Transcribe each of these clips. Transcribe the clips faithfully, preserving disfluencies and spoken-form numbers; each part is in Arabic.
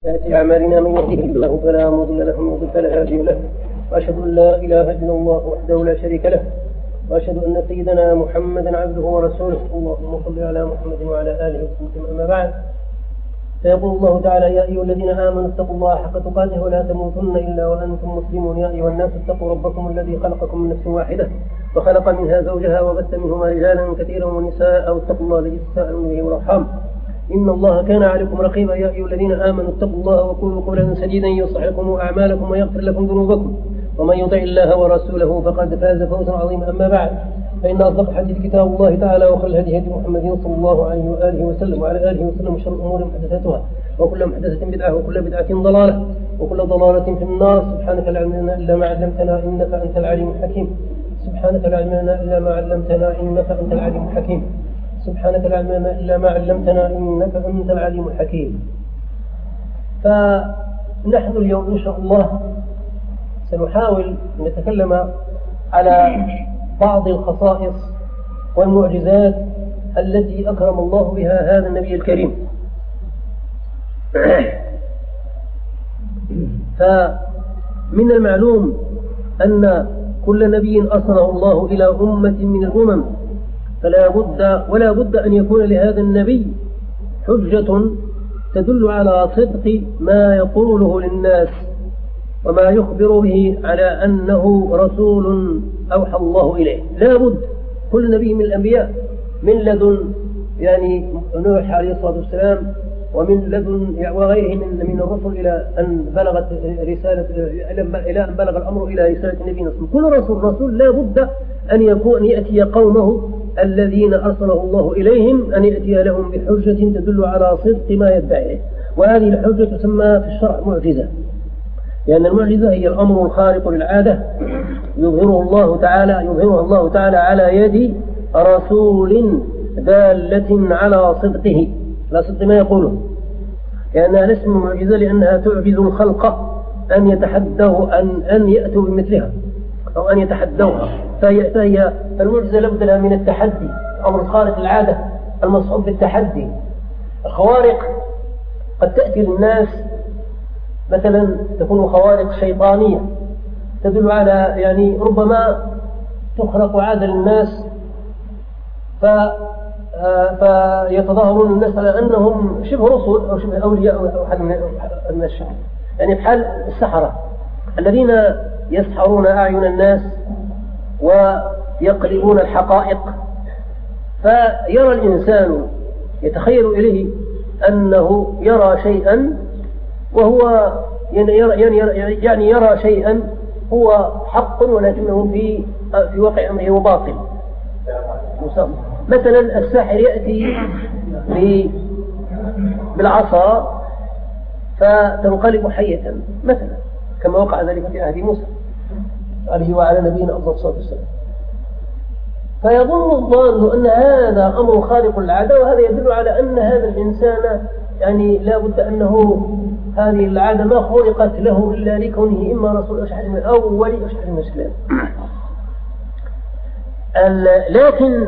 يأتي أعمالنا من يهده الله فلا مضل له ومن يضلل فلا هادي له، وأشهد أن لا إله إلا الله وحده لا شريك له، وأشهد أن سيدنا محمدا عبده ورسوله. اللهم صل على محمد وعلى آله وسلم. أما بعد، فيقول الله تعالى: يا أيها الذين آمنوا اتقوا الله حق تقاته ولا تموتن إلا وأنتم مسلمون. يا أيها الناس اتقوا ربكم الذي خلقكم من نفس واحدة وخلق منها زوجها وبث منهما رجالا كثيرا ونساء، واتقوا الله الذي تساءلون به والأرحام إن الله كان عليكم رقيبا. يا أيها الذين آمنوا اتقوا الله وقولوا قولا سديدا يصلح لكم أعمالكم ويغفر لكم ذنوبكم، ومن يطع الله ورسوله فقد فاز فوزا عظيما. أما بعد، فإن أصدق الحديث كتاب الله تعالى، وخير الهدي هدي محمد صلى الله عليه وآله وسلم وعلى آله وسلم، وشر الأمور محدثاتها، وكل محدثة بدعة، وكل بدعة ضلالة، وكل ضلالة في النار. سبحانك لا علم لنا إلا ما علمتنا إنك أنت العليم الحكيم. سبحانك لا علم لنا إلا ما علمتنا إنك أنت العليم الحكيم. سبحانك لا علم لنا إلا ما علمتنا إنك أنت العليم الحكيم. فنحن اليوم إن شاء الله سنحاول أن نتكلم على بعض الخصائص والمعجزات التي أكرم الله بها هذا النبي الكريم. فمن المعلوم أن كل نبي أرسله الله إلى أمة من الأمم، فلا بد ولا بد أن يكون لهذا النبي حجة تدل على صدق ما يقوله للناس وما يخبر به على أنه رسول أوحى الله إليه. لا بد كل نبي من الأنبياء، من لدن يعني نوح عليه الصلاة والسلام، ومن لدن وغيره من من الرسل إلى أن بلغت رسالة إلى أن بلغ الأمر إلى رسالة النبي نصر. كل رسول رسول لا بد أن يكون يأتي قومه الذين أرسله الله إليهم، أن يأتي لهم بحجة تدل على صدق ما يدعيه، وهذه الحجة تسمى في الشرع معجزة، لأن المعجزة هي الأمر الخارق للعادة يظهره الله تعالى يظهره الله تعالى على يد رسول دالة على صدقه، لا صدق ما يقوله، لأنها ليست معجزة لأنها تعجز الخلق أن يتحدوا أن أن يأتوا بمثلها أو أن يتحدوها. فهي فهي فالمعجزة لابد لها من التحدي، أمر خارق العادة المصحوب بالتحدي. الخوارق قد تأتي للناس مثلا تكون خوارق شيطانية تدل على يعني ربما تخرق عادة للناس فيتظاهرون الناس على أنهم شبه رسل أو شبه أولياء أو حد من الشبه، يعني في حال السحرة الذين يسحرون أعين الناس ويقلبون الحقائق، فيرى الإنسان يتخيل إليه أنه يرى شيئا وهو يعني يرى, يعني يرى شيئا هو حق ولكنه في في واقع أمره هو باطل. مثلا الساحر يأتي بالعصا فتنقلب حية مثلا، كما وقع ذلك في عهد موسى عليه وعلى نبينا أفضل الصلاة والسلام. فيظن الظان أن هذا أمر خارق للعادة، وهذا يدل على أن هذا الإنسان يعني لا بد أنه هذه العادة ما خلقت له إلا لكونه إما رسول أو ولي أشحر المسلم. لكن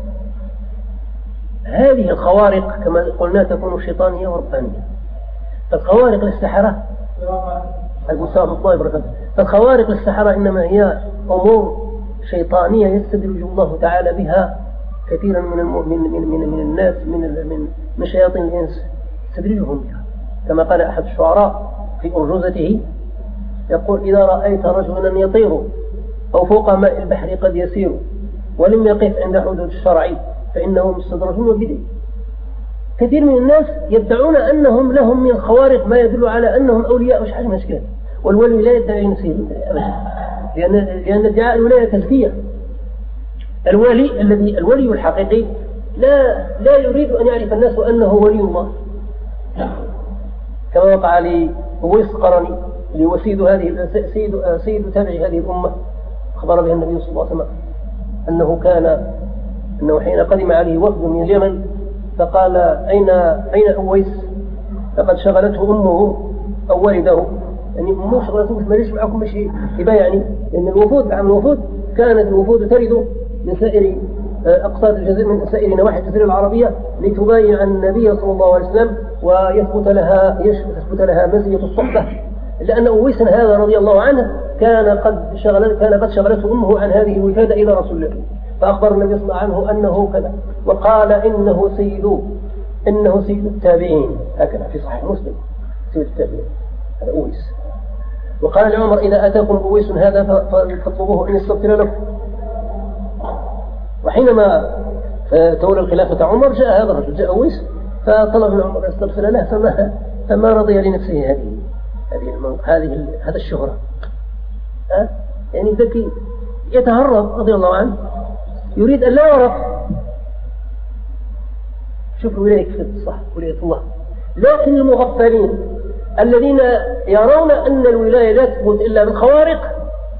هذه الخوارق كما قلنا تكون شيطانية وربانية. فالخوارق للسحرة المساء الله بركاته فالخوارق للسحرة إنما هي أمور شيطانية يستدرج الله تعالى بها كثيرا من من من من, من الناس من من من شياطين الإنس، يستدرجهم بها، كما قال أحد الشعراء في أرجوزته يقول: إذا رأيت رجلا يطير أو فوق ماء البحر قد يسير ولم يقف عند حدود الشرع فإنه مستدرج بدعي. كثير من الناس يدعون أنهم لهم من الخوارق ما يدل على أنهم أولياء وش حاجة مشكلة، والولي لا يدعي نصير أبدا، لأن لأن ادعاء الولاية تزكية. الولي الذي الولي الحقيقي لا لا يريد أن يعرف الناس أنه ولي الله، كما وقع لأويس القرني اللي هو سيد هذه سيد سيد تابع هذه الأمة، أخبر به النبي صلى الله عليه وسلم أنه كان أنه حين قدم عليه وفد من اليمن فقال: أين أين أويس؟ لقد شغلته أمه أو والده، يعني أمه شغلته ما ليش معكم مشي يبقى، يعني لأن الوفود عام الوفود كانت الوفود ترد من سائر أقصاد الجزيرة، من سائر نواحي الجزيرة العربية لتبايع النبي صلى الله عليه وسلم ويثبت لها يثبت لها مزية الصحبة، لأن أويس هذا رضي الله عنه كان قد شغل كان قد شغلته أمه عن هذه الوفادة إلى رسول الله، فأخبر النبي صلى الله عليه وسلم عنه أنه كذا، وقال إنه سيد إنه سيد التابعين، هكذا في صحيح مسلم سيد التابعين هذا أويس. وقال لعمر إذا أتاكم أويس هذا فاطلبوه أن يستغفر لكم. وحينما تولى الخلافة عمر جاء هذا الرجل، جاء أويس فطلب من عمر أن يستغفر له، فما فما رضي لنفسه هذه هذه هذه هذا الشهرة. أه؟ يعني ذكي يتهرب رضي الله عنه، يريد أن لا يعرف. شوفوا ولاية الصح ولاية الله. لكن المغفلين الذين يرون أن الولاية لا تثبت إلا بالخوارق،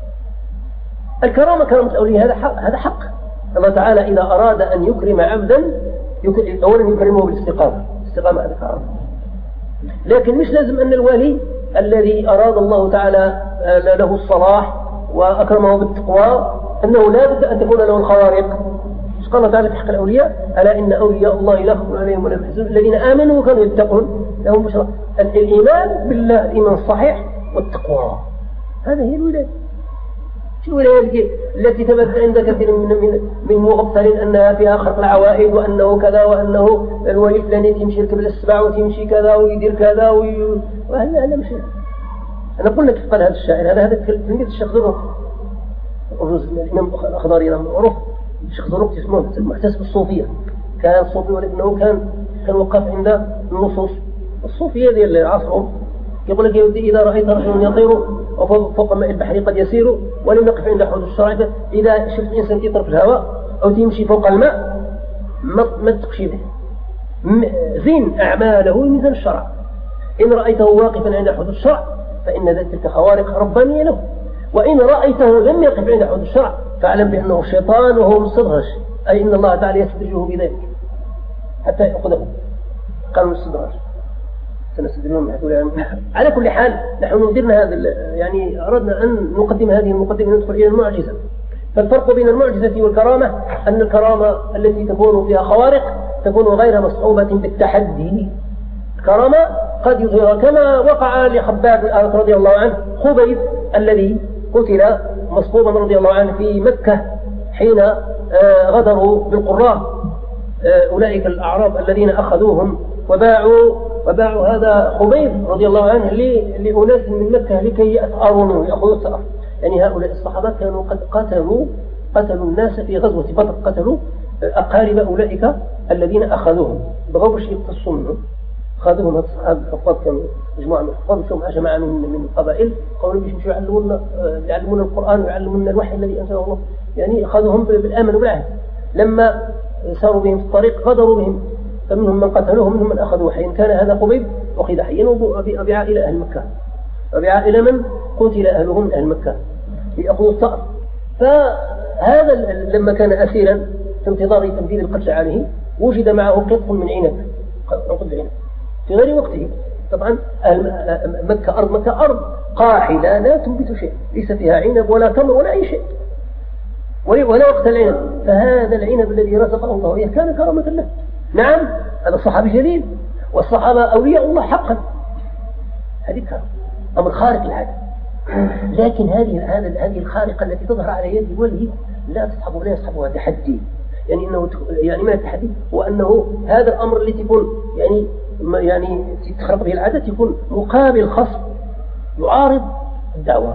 الكرامة كرامة الأولياء هذا حق، هذا حق. الله تعالى إذا أراد أن يكرم عبدا أولا يكرمه بالاستقامة، الاستقامة هذا كرامة. لكن مش لازم أن الولي الذي أراد الله تعالى له الصلاح وأكرمه بالتقوى أنه لا بد أن تكون له الخوارق. قال الله تعالى في حق الأولياء ألا إن أولياء الله لا خوف عليهم ولا هم يحزنون الذين آمنوا وكانوا يتقون لهم بشرى. الإيمان بالله الإيمان الصحيح والتقوى، هذه هي الولاية. شو الولاية التي ثبت عند كثير من من من مغفلين أنها فيها خرق العوائد وأنه كذا وأنه الولي الفلاني تمشي يركب السبع وتمشي كذا ويدير كذا وي... وهذا هذا مش. أنا أقول لك قال هذا الشاعر هذا هذا تلميذ الشيخ زروق، الإمام الأخضري معروف الشيخ زروق اسمه محتسب الصوفية، كان صوفي ولكنه كان كان وقف عند النصوص الصوفية ديال عصره. يقول لك يا ودي إذا رأيت رجلا يطير وفوق ماء البحر قد يسير ولم يقف عند حدود الشرع، إذا شفت إنسان يطير في الهواء أو تمشي فوق الماء ما تقشي به، زين أعماله ميزان الشرع. إن رأيته واقفا عند حدود الشرع فإن ذلك خوارق ربانية له، وإن رأيته لم يقف عند حدود الشرع فاعلم بأنه شيطان وهو مستدرج، أي إن الله تعالى يستدرجه بذلك حتى يأخذه. قالوا مستدرج سنستدرجهم. على كل حال نحن نديرنا هذا يعني أردنا أن نقدم هذه المقدمة ندخل إلى المعجزة. فالفرق بين المعجزة والكرامة أن الكرامة التي تكون فيها خوارق تكون غير مصحوبة بالتحدي. الكرامة قد يظهر كما وقع لخباب الأرض رضي الله عنه، خبيب الذي قتل مصلوبا رضي الله عنه في مكة حين غدروا بالقراء أولئك الأعراب الذين أخذوهم وباعوا وباعوا هذا خبيب رضي الله عنه لأناس من مكة لكي يأثارونه يأخذوا الثأر. يعني هؤلاء الصحابة كانوا قد قتلوا قتلوا الناس في غزوة بدر، قتلوا أقارب أولئك الذين أخذوهم، بغوا باش يقتصوا منهم. أخذوهم هذا الصحابة الحفاظ، كانوا مجموعة من الحفاظ مع جماعة من من القبائل قالوا بيش يعلمونا يعلمونا القرآن ويعلمونا الوحي الذي أنزله الله. يعني أخذوهم بالأمن وبالعهد. لما ساروا بهم في الطريق غدروا بهم، فمنهم من قتلوه ومنهم من أخذوا حيا. كان هذا خبيب أخذ حيا وبيع إلى أهل مكة، وبيع إلى من قتل أهلهم من أهل مكة ليأخذوا الثأر. فهذا لما كان أسيرا في انتظار تنفيذ القتل عليه وجد معه قطف من عنب، قطف عنب في غير وقته. طبعا مكة أرض مكة أرض قاحلة لا تنبت شيء، ليس فيها عنب ولا تمر ولا أي شيء ولا وقت العنب. فهذا العنب الذي رزقه الله إياه كان كرامة له. نعم هذا صحابي جليل، والصحابة أولياء الله حقا، هذه كرامة أمر خارق للعادة. لكن هذه هذه الخارقة التي تظهر على يد الولي لا تصحب ولا يصحبها تحدي. يعني انه يعني ما التحدي هو انه هذا الامر اللي تكون يعني يعني تخرق به العادة يكون مقابل خصم يعارض الدعوة.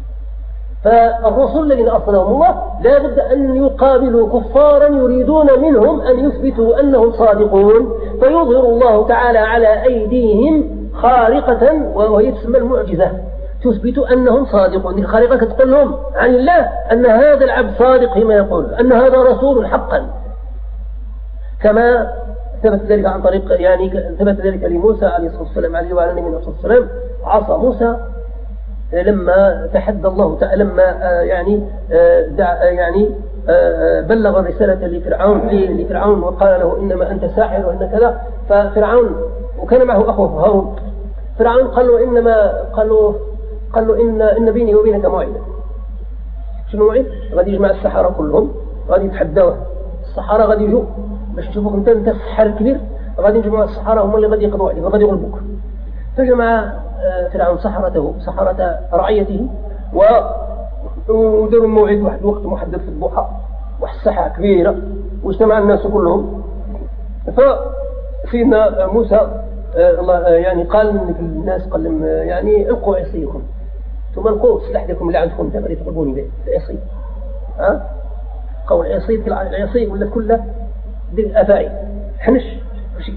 فالرسل الذين أرسلهم الله لا بد أن يقابلوا كفارا يريدون منهم أن يثبتوا أنهم صادقون، فيظهر الله تعالى على أيديهم خارقة وهي تسمى المعجزة تثبت أنهم صادقون. الخارقة تقول لهم عن الله أن هذا العبد صادق فيما يقول، أن هذا رسول حقا، كما ثبت ذلك عن طريق يعني ثبت ذلك لموسى عليه الصلاة والسلام عليه وعلى نبينا الصلاة والسلام. عصا موسى لما تحدى الله تعالى لما يعني دع يعني بلغ الرسالة لفرعون لفرعون وقال له إنما أنت ساحر وإن كذا، ففرعون وكان معه أخوه هارون. فرعون قال له إنما قالوا قال له إن إن بيني وبينك موعدا. شنو موعد؟ غادي يجمع السحرة كلهم غادي يتحداوه. السحرة غادي يجوا باش يشوفوك أنت أنت السحر الكبير، غادي نجمع السحرة هم اللي غادي يقضوا عليك وغادي يغلبوك. فجمع فرعون سحرته سحرة رعيته وداروا موعد واحد وقت محدد في الضحى، واحد الساحة كبيرة واجتمع الناس كلهم. فسيدنا موسى يعني قال للناس قال لهم يعني القوا عصيكم ثم القوا السلاح ديالكم اللي عندكم غادي تضربوني به العصي. ها قول العصي العصي ولا كله ديال الافاعي حنش ماشي.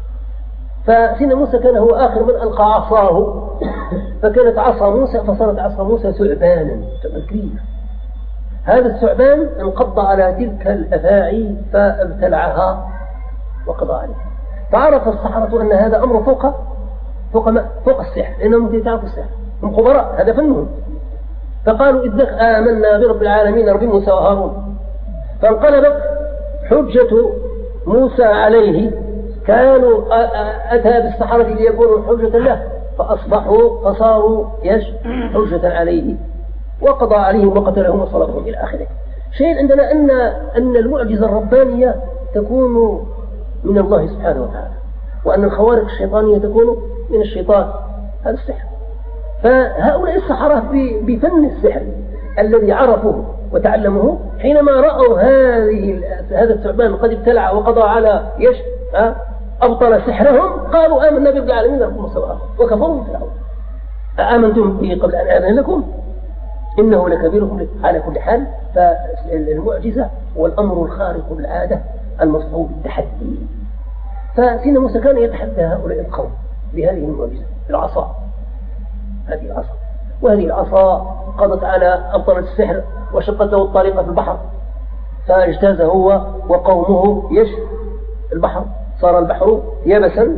فسيدنا موسى كان هو آخر من ألقى عصاه، فكانت عصا موسى فصارت عصا موسى ثعبانا كبير. هذا الثعبان انقض على تلك الأفاعي فابتلعها وقضى عليها. فعرف السحرة أن هذا أمر فوق فوق ما فوق السحر، لأنهم يتعرفوا السحر، هم خبراء هذا فنهم. فقالوا إذ آمنا برب العالمين رب موسى وهارون. فانقلبت حجة موسى عليه، كانوا أتى بالسحرة ليكونوا حجة له فأصبحوا فصاروا يش حجة عليه وقضى عليهم وقتلهم وصلبهم إلى آخره. شيء عندنا أن أن المعجزة الربانية تكون من الله سبحانه وتعالى، وأن الخوارق الشيطانية تكون من الشيطان، هذا السحر. فهؤلاء السحرة بفن السحر الذي عرفوه وتعلموه حينما رأوا هذه هذا الثعبان قد ابتلع وقضى على يش أبطل سحرهم قالوا آمنا برب العالمين رب موسى وهارون وكفروا بفرعون. آمنتم به قبل أن آذن لكم إنه لكبيركم. على كل حال فالمعجزة والأمر الخارق للعادة المصحوب بالتحدي. فسيدنا موسى كان يتحدى هؤلاء القوم بهذه المعجزة العصا، هذه العصا، وهذه العصا قضت على أبطل السحر وشقت له الطريق في البحر، فاجتاز هو وقومه يش البحر، صار البحر يبسا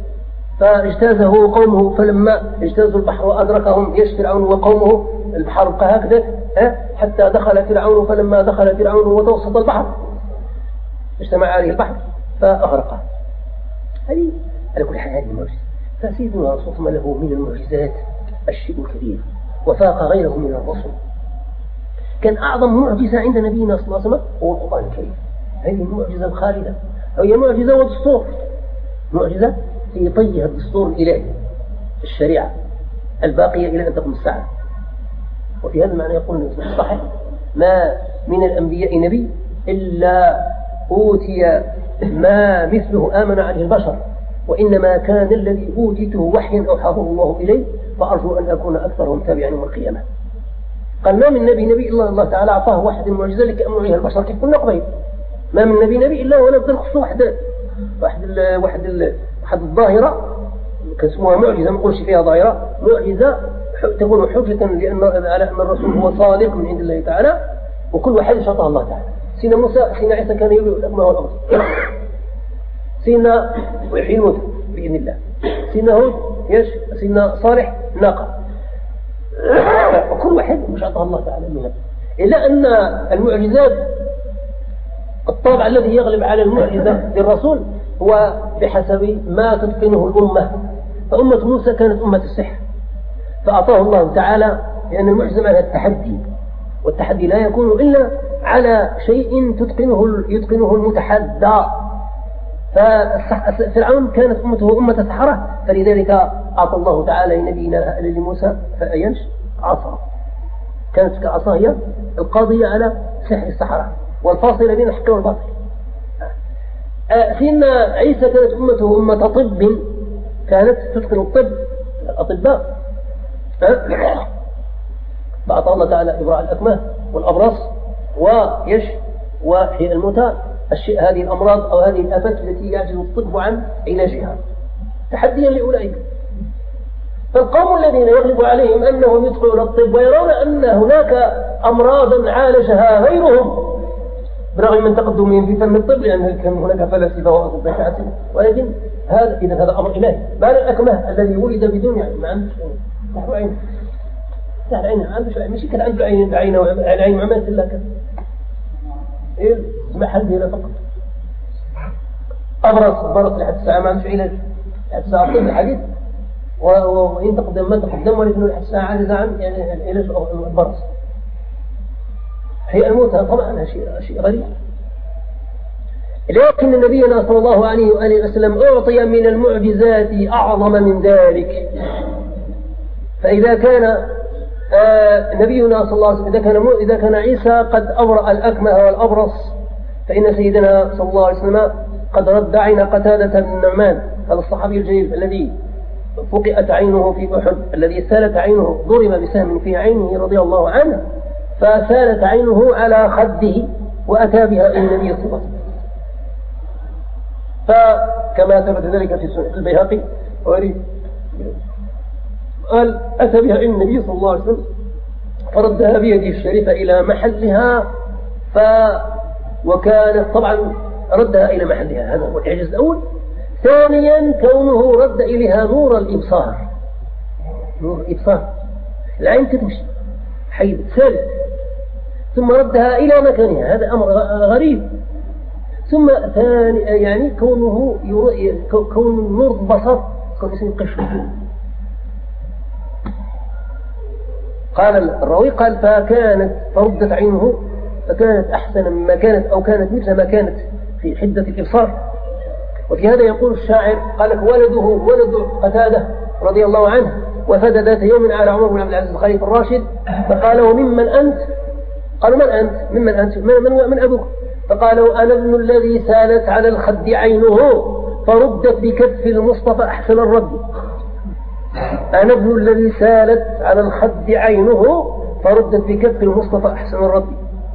فاجتازه قومه. فلما اجتازوا البحر وأدركهم يش فرعون وقومه البحر بقى هكذا حتى دخل فرعون. فلما دخل فرعون وتوسط البحر اجتمع عليه البحر فأغرقه. هذه على كل حال هذه المعجزة. فسيدنا رسول له من المعجزات الشيء الكبير وفاق غيره من الرسل. كان أعظم معجزة عند نبينا صلى الله عليه وسلم هو القرآن الكريم. هذه المعجزة الخالدة، هي معجزة ودستور، معجزة في طيها الدستور الإلهي، الشريعة الباقية إلى أن تقوم الساعة. وفي هذا المعنى يقول الصحيح ما من الأنبياء نبي إلا أوتي ما مثله آمن عليه البشر، وإنما كان الذي أوتيته وحيا أوحاه الله إليه، فأرجو أن أكون أكثرهم تابعا يوم القيامة. قال ما من نبي نبي إلا الله تعالى أعطاه واحد المعجزة لكي أمر عليها البشر كيف قلنا قبيل. ما من نبي نبي إلا ولا بدل خصوص واحد واحد ال واحد ال واحد الظاهرة كان اسمها معجزة، ما نقولش فيها ظاهرة، معجزة تكون حجة لأن على أن الرسول هو صادق من عند الله تعالى، وكل واحد شرطها الله تعالى. سيدنا موسى سيدنا عيسى كان يبلغ الأكمه والأرض، سيدنا ويحيي الموتى بإذن الله، سيدنا هود يش سيدنا صالح ناقة، وكل واحد مش عطاها الله تعالى منها. إلا أن المعجزات الطابع الذي يغلب على المعجزة للرسول هو بحسب ما تتقنه الأمة. فأمة موسى كانت أمة السحر، فأعطاه الله تعالى لأن المعجزة معناها التحدي، والتحدي لا يكون إلا على شيء تتقنه يتقنه المتحدى. ففرعون كانت أمته أمة سحرة، فلذلك أعطى الله تعالى لنبينا لموسى فأينش عصا، كانت كعصا هي القاضية على سحر السحرة والفاصلة بين الحق والباطل. سيدنا عيسى كانت أمته أمة طب، كانت تتقن الطب الأطباء، فأعطى الله تعالى إبراء الأكمه والأبرص ويش وحي الموتى، الشيء هذه الأمراض أو هذه الآفات التي يعجز الطب عن علاجها تحديا لأولئك. فالقوم الذين يغلب عليهم أنهم يدخلون الطب ويرون أن هناك أمراضا عالجها غيرهم برغم من تقدمهم في فن الطب، لأن كان هناك فلاسفة وأطباء، ولكن هذا إذا هذا أمر إلهي. بعد الأكمه الذي ولد بدون يعني ما عنده سحر عين، سحر عين عنده شيء مش كان عنده عين عين العين ما مثل لك إيه محل هنا فقط أبرص برص لحد الساعة ما عنده علاج لحد الساعة طب الحديث وإن تقدم ما تقدم، ولكن لحد الساعة عاجز عن يعني العلاج البرص. هي الموتى طبعا شيء شيء غريب. لكن نبينا صلى الله عليه وآله وسلم أعطي من المعجزات أعظم من ذلك. فإذا كان آه نبينا صلى الله عليه وسلم إذا كان, إذا كان عيسى قد أبرأ الأكمه والأبرص، فإن سيدنا صلى الله عليه وسلم قد رد عين قتادة بن النعمان، هذا الصحابي الجليل الذي فقئت عينه في أحد، الذي سالت عينه، ضرب بسهم في عينه رضي الله عنه، فسالت عينه على خده وأتى بها إلى النبي صلى الله عليه وسلم. فكما ثبت ذلك في سنة البيهقي وغيره، قال أتى بها إلى النبي صلى الله عليه وسلم فردها بيده الشريفة إلى محلها، ف وكانت طبعا ردها إلى محلها، هذا هو الإعجاز الأول. ثانيا كونه رد إليها نور الإبصار، نور الإبصار، العين تمشي حي سالب، ثم ردها إلى مكانها، هذا أمر غريب. ثم ثاني يعني كونه كون نور البصر كون اسمه قشر. قال الراوي قال فكانت فردت عينه فكانت أحسن مما كانت أو كانت مثل ما كانت في حدة الإبصار. وفي هذا يقول الشاعر قال ولده ولد قتادة رضي الله عنه وفد ذات يوم على عمر بن عبد العزيز الخليفة الراشد، فقالوا ممن أنت؟ قالوا من أنت؟ ممن أنت؟ من, من, من أبوك؟ فقالوا أنا ابن الذي سالت على الخد عينه فردت بكتف المصطفى أحسن الرد. أنا ابن الذي سالت على الخد عينه فردت بكتف المصطفى أحسن الرد.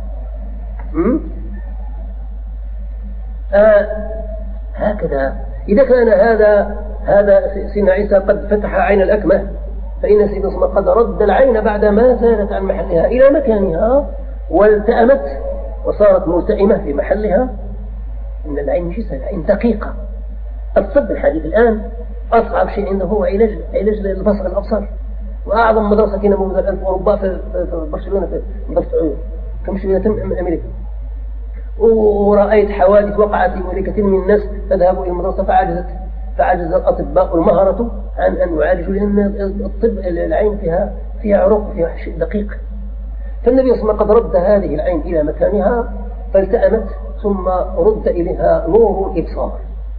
آه هكذا إذا كان هذا هذا سيدنا عيسى قد فتح عين الأكمه، فإن سيدنا قد رد العين بعدما زالت عن محلها إلى مكانها والتأمت وصارت ملتئمة في محلها. إن العين جسد، العين دقيقة. الطب الحديث الآن أصعب شيء عنده هو علاج علاج البصر الأبصار، وأعظم مدرسة كنا موجودة الآن في أوروبا في برشلونة في مدرسة عيون كم شوية من أمريكا. ورأيت حوادث وقعت في كثير من الناس تذهب إلى المدرسة فعجزت فعجز الأطباء والمهرة عن أن يعالجوا، لأن الطب العين فيها فيها عروق فيها شيء دقيق. فالنبي صلى الله عليه وسلم قد رد هذه العين إلى مكانها فالتأمت ثم رد إليها نور الإبصار.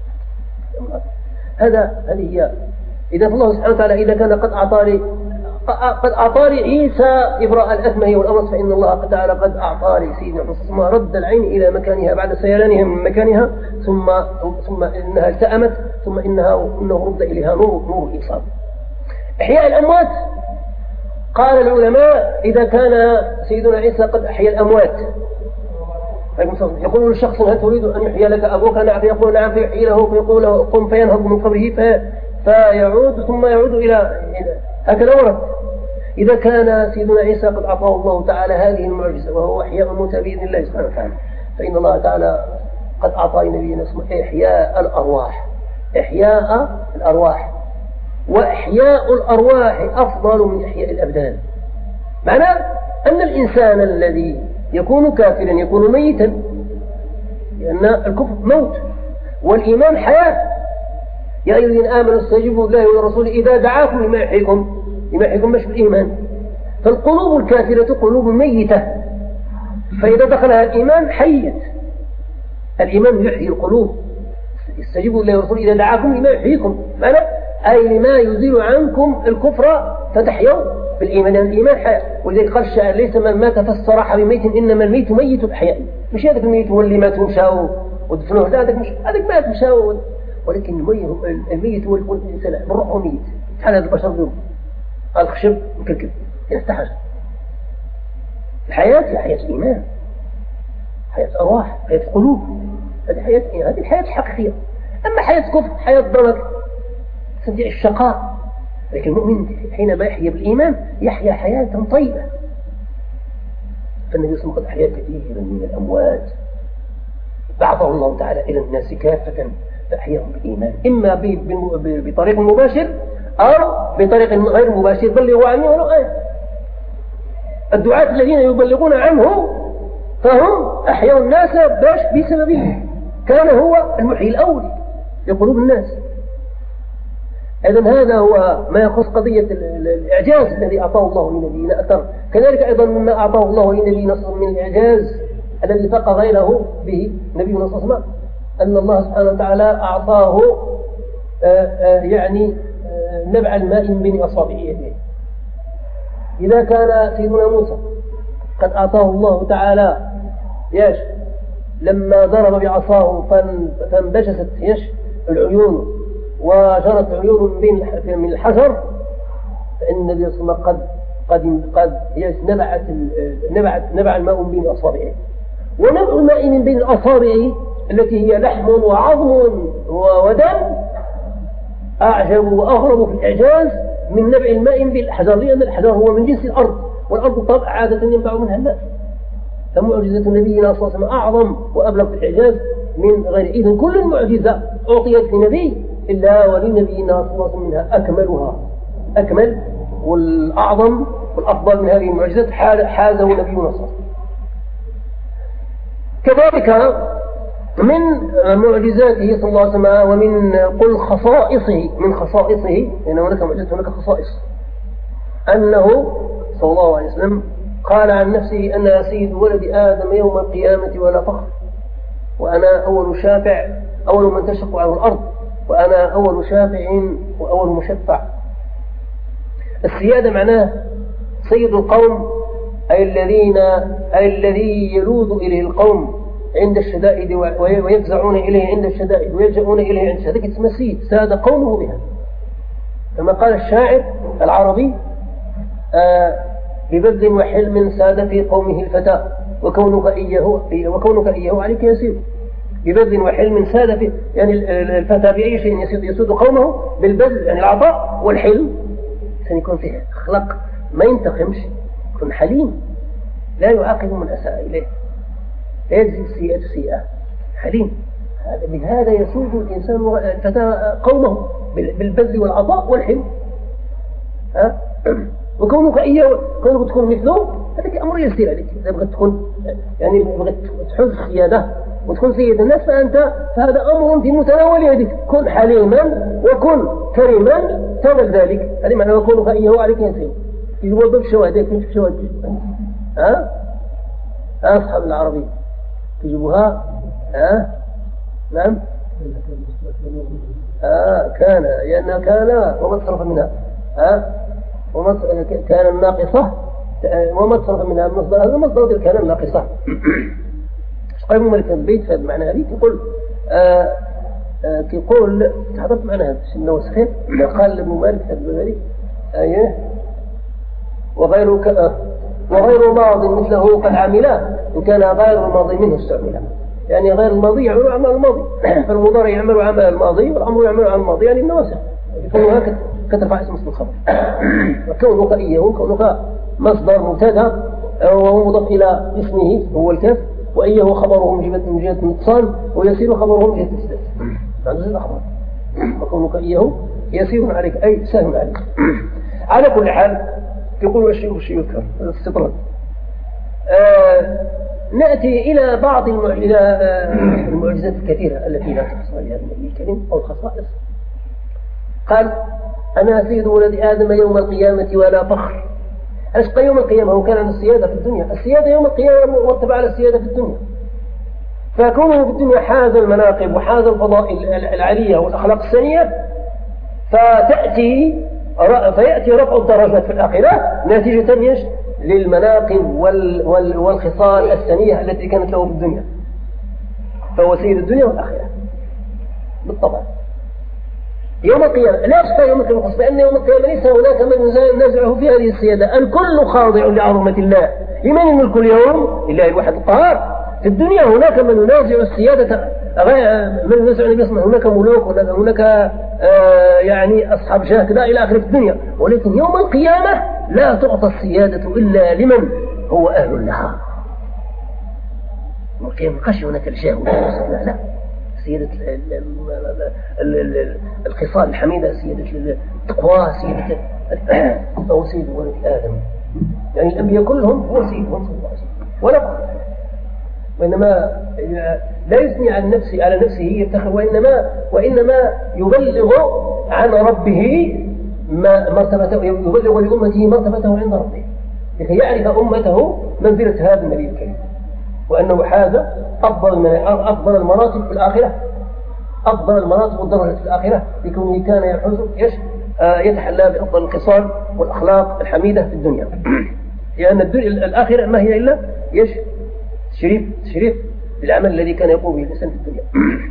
هذا هذه هي. إذا الله سبحانه وتعالى إذا كان قد أعطاني قد أعطاني عيسى إبراء الأكمه والأبرص، فإن الله تعالى قد أعطاني سيدنا ثم رد العين إلى مكانها بعد سيلانها من مكانها، ثم ثم إنها التأمت، ثم إنها إنه رد إليها نور نور الإبصار. إحياء الأموات، قال العلماء إذا كان سيدنا عيسى قد أحيا الأموات، يقول للشخص هل تريد أن يحيي لك أبوك؟ نعم. فيقول نعم، فيحيي له فيقول له قم فينهض من قبره فيعود ثم يعود إلى هكذا ورد. إذا كان سيدنا عيسى قد أعطاه الله تعالى هذه المعجزة وهو إحياء الموتى بإذن الله سبحانه وتعالى، فإن الله تعالى قد أعطى نبينا اسمه إحياء الأرواح، إحياء الأرواح، وإحياء الأرواح أفضل من إحياء الأبدان. معناه أن الإنسان الذي يكون كافرا يكون ميتا، لأن الكفر موت والإيمان حياة. يا أيها الذين آمنوا استجيبوا لله وللرسول إذا دعاكم لما يحييكم، لما يحييكم مش بالإيمان. فالقلوب الكافرة قلوب ميتة، فإذا دخلها الإيمان حيت. الإيمان يحيي القلوب. استجيبوا لله وللرسول إذا دعاكم لما يحييكم، معنى أي لما يزيل عنكم الكفر فتحيوا بالإيمان، يعني الإيمان حياة. ولذلك قال الشاعر ليس من مات فاستراح بميت، إنما الميت ميت الأحياء. مش هذاك الميت هو اللي مات ومشاو ودفنوه، لا هذاك مش هذاك مات مشاو، ولكن الميت هو الإنسان بالروح ميت. حال هذا البشر اليوم الخشب مكلكل يستحج. الحياة هي حياة الإيمان، حياة أرواح، حياة قلوب. هذه حياة إيه؟ هذه الحياة الحقيقية. أما حياة كفر حياة ضنك تستطيع الشقاء. لكن المؤمن حينما يحيا بالإيمان يحيا حياة طيبة. فالنبي صلى الله عليه وسلم قد أحيا كثيرا من الأموات بعثه الله تعالى إلى الناس كافة فأحياهم بالإيمان، إما بطريق مباشر أو بطريق غير مباشر. بلغوا عني ولو آية. الدعاة الذين يبلغون عنه فهم أحيوا الناس باش بسببه، كان هو المحيي الأول لقلوب الناس. إذن هذا هو ما يخص قضية الإعجاز الذي أعطاه الله لنبينا أثر. كذلك أيضا مما أعطاه الله لنبينا من الإعجاز الذي فاق غيره به نبينا صلى الله عليه وسلم أن الله سبحانه وتعالى أعطاه يعني نبع الماء من بين أصابع يديه. إذا كان سيدنا موسى قد أعطاه الله تعالى يش لما ضرب بعصاه فانبجست يش العيون وجرت عيون من الحجر، فإن النبي صلى الله عليه وسلم قد قد قد نبعت نبعت نبع الماء من بين أصابعه. ونبع الماء من بين الأصابع التي هي لحم وعظم ودم أعجب وأغرب في الإعجاز من نبع الماء من بين الحجر، لأن الحجر هو من جنس الأرض، والأرض طبعا عادة ينبع منها الماء. فمعجزة نبينا صلى الله عليه وسلم أعظم وأبلغ في الإعجاز من غير. إذن كل المعجزة أعطيت لنبي إلا ولنبينا صلى الله عليه وسلم منها أكملها أكمل والأعظم والأفضل من هذه المعجزات حازه نبينا صلى الله عليه وسلم. كذلك من معجزاته صلى الله عليه وسلم ومن قل خصائصه من خصائصه لأن هناك معجزة هناك خصائص أنه صلى الله عليه وسلم قال عن نفسه أنا سيد ولد آدم يوم القيامة ولا فخر، وأنا أول شافع أول من تشق على الأرض، وأنا أول شافع وأول مشفع. السيادة معناه سيد القوم أي الذين أي الذي يلوذ إليه القوم عند الشدائد ويفزعون إليه عند الشدائد ويلجؤون إليه عند الشدائد. اسمه سيد ساد قومه بها، كما قال الشاعر العربي آه ببذل وحلم ساد في قومه الفتى وكونك إياه وكونك إياه عليك يسير. ببذل وحلم ساد في يعني الفتى بأي شيء يسود يسود قومه بالبذل يعني العطاء والحلم، عشان يكون فيه أخلاق ما ينتقمش، يكون حليم لا يعاقب من أساء إليه، لا يجزي السيئة السيئة، حليم. بهذا يسود الإنسان الفتى قومه بالبذل والعطاء والحلم. ها وكونك إياه كونك تكون مثله هذا أمر يسير عليك. إذا بغيت تكون يعني بغيت تحوز السيادة وتكون سيد الناس فأنت فهذا أمر في متناول يدك. كن حليما وكن كريما تنال ذلك. هذه معنى وكونك إياه عليك يسير. يجب الباب شواهدك مش شواهد. ها أصحاب العربي تجيبوها. ها نعم آه كان لأنها كان وما تصرف منها. ها وما كان الناقصة وما تصرف منها المصدر. هذا مصدر كان الناقصة. قال ملك البيت فهذا معنى هذه تقول آه آه تقول تحضرت معنى هذا شنو وسخين قال ابن مالك البغري ايه وغير ك... وغير ماض مثله قد عملا إن كان غير الماضي منه استعملا. يعني غير الماضي يعمل عمل الماضي فالمضارع يعمل عمل الماضي والأمر يعمل عمل الماضي يعني النواسخ يكون هكذا كترفع اسم اسم الخبر. وكونك إياه كونك مصدر مبتدا وهو مضاف إلى اسمه هو الكاف، وإياه خبره من جهة الاتصال ويسير خبره من جهة الإسداد. هذا الأخبار. وكونك إياه يسير عليك أي سهل عليك. على كل حال يقول الشيء والشيء يذكر هذا استطراد. آه نأتي إلى بعض المعجزات, آه المعجزات الكثيرة التي لا تحصى لها النبي الكريم أو الخصائص. قال أنا سيد ولد آدم يوم القيامة ولا فخر. أشقى يوم القيامة هو كان عن السيادة في الدنيا. السيادة يوم القيامة مرتبة على السيادة في الدنيا. فكونه في الدنيا حاز المناقب وحاز الفضائل العالية والأخلاق السنية فتأتي فيأتي رفع الدرجات في الآخرة نتيجة يش للمناقب وال وال والخصال السنية التي كانت له في الدنيا. فهو سيد الدنيا والآخرة بالطبع. يوم القيامة لا يشقى يوم القيامة لأن يوم القيامة ليس هناك من ينازعه في هذه السيادة. الكل خاضع لعظمة الله. لمن الملك اليوم؟ لله الواحد القهار. في الدنيا هناك من ينازع السيادة من ينازع النبي صلى الله عليه وسلم. هناك ملوك هناك, هناك آه يعني أصحاب جاه كذا إلى آخر في الدنيا. ولكن يوم القيامة لا تعطى السيادة إلا لمن هو أهل لها. يوم القيامة قش هناك الجاه لا لا سيادة الخصال الحميدة سيادة التقوى سيادة هو سيد ولد آدم. يعني الأنبياء كلهم هو سيدهم صلى الله عليه وسلم ولا فقط. وإنما لا يثني عن نفسه على نفسه يفتخر وإنما وإنما يبلغ عن ربه ما مرتبته يبلغ لأمته مرتبته عند ربه لكي يعرف أمته منزلة هذا النبي الكريم وأنه حاز أفضل أفضل المراتب في الآخرة أفضل المراتب والدرجة في الآخرة لكونه كان يحوز يتحلى بأفضل الخصال والأخلاق الحميدة في الدنيا. لأن الدنيا الآخرة ما هي إلا يش تشريف تشريف بالعمل الذي كان يقوم به الإنسان في الدنيا.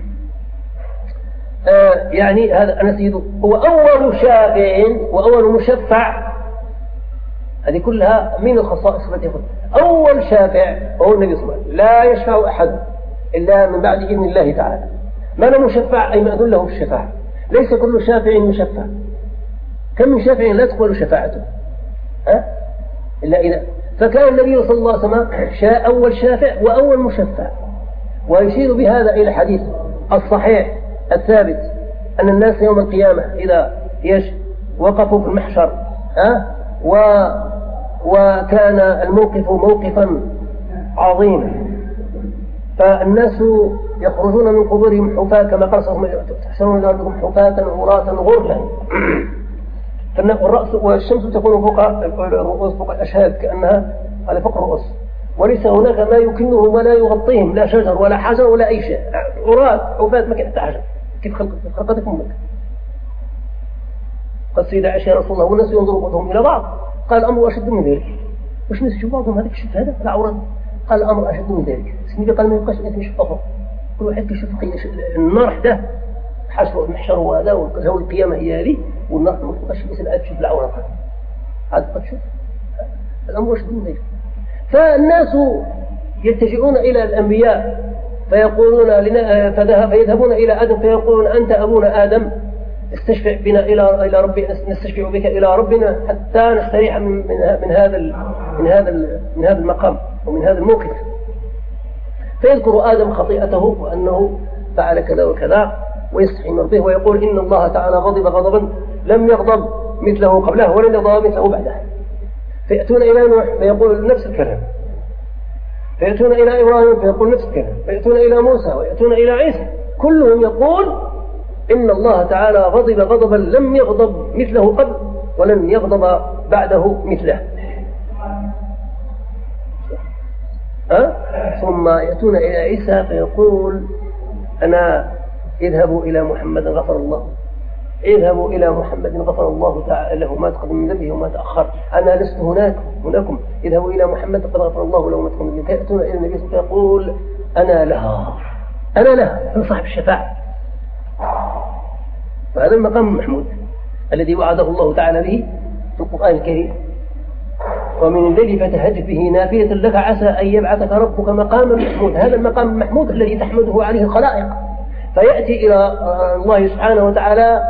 آه يعني هذا أنا سيده هو أول شافع وأول مشفع. هذه كلها من الخصائص التي يقول أول شافع وهو النبي صلى الله عليه وسلم. لا يشفع أحد إلا من بعد إذن الله تعالى. ما مشفع أي مأذون له في الشفاعة. ليس كل شافع مشفع. كم من شافع لا تقبل شفاعته أه؟ إلا إذا فكان النبي صلى الله عليه وسلم شاء أول شافع وأول مشفع. ويشير بهذا إلى الحديث الصحيح الثابت أن الناس يوم القيامة إذا يش وقفوا في المحشر أه؟ و وكان الموقف موقفا عظيما فالناس يخرجون من قبورهم حفاة كما قال صلى الله عليه وسلم تحشرون إلى أرضكم حفاة عراة غرلا والرأس والشمس تكون فوق الرؤوس فوق الأشهاد كأنها على فوق الرؤوس وليس هناك ما يكنهم ولا يغطيهم لا شجر ولا حجر ولا أي شيء عراة حفاة ما كان حجر كيف خلقتك أمك. قال سيدة عائشة رسول الله والناس ينظروا بعضهم إلى بعض قال الأمر أشد من ذلك. وش ناس يشوفوا بعضهم هذاك الشف هذا لا عورات قال الأمر أشد من ذلك. سيدي قال ما يبقاش الناس يشوفوا كل واحد يشوف النار حده حشر المحشر وهذا وهو القيامة هي هذه والنار ما تبقاش الناس الآن تشوف العورات عاد قد تشوف الأمر أشد من ذلك. فالناس يتجهون إلى الأنبياء فيقولون لنا فذهب فيذهبون إلى آدم فيقولون أنت أبونا آدم استشفع بنا إلى إلى ربنا نستشفع بك إلى ربنا حتى نستريح من من, من هذا ال من هذا ال من هذا المقام ومن هذا الموقف. فيذكر آدم خطيئته وأنه فعل كذا وكذا ويستحي من ربه ويقول إن الله تعالى غضب غضبا لم يغضب مثله قبله ولن يغضب مثله بعده. فيأتون إلى نوح فيقول نفس الكلام فيأتون إلى إبراهيم فيقول نفس الكلام فيأتون إلى موسى ويأتون إلى عيسى كلهم يقول إن الله تعالى غضب غضبا لم يغضب مثله قبل ولن يغضب بعده مثله. أه؟ ثم يأتون إلى عيسى فيقول أنا اذهبوا إلى محمد غفر الله اذهبوا إلى محمد غفر الله تعالى له ما تقدم من ذنبه وما تأخر أنا لست هناك هناكم اذهبوا إلى محمد قد غفر الله له ما تقدم من ذنبه. يأتون إلى النبي فيقول أنا لها أنا لها أنا صاحب الشفاعة. فهذا المقام المحمود الذي وعده الله تعالى به في القرآن الكريم ومن الليل فتهجد به نافلة لك عسى أن يبعثك ربك مقاما محمود. هذا المقام المحمود الذي تحمده عليه الخلائق فيأتي إلى الله سبحانه وتعالى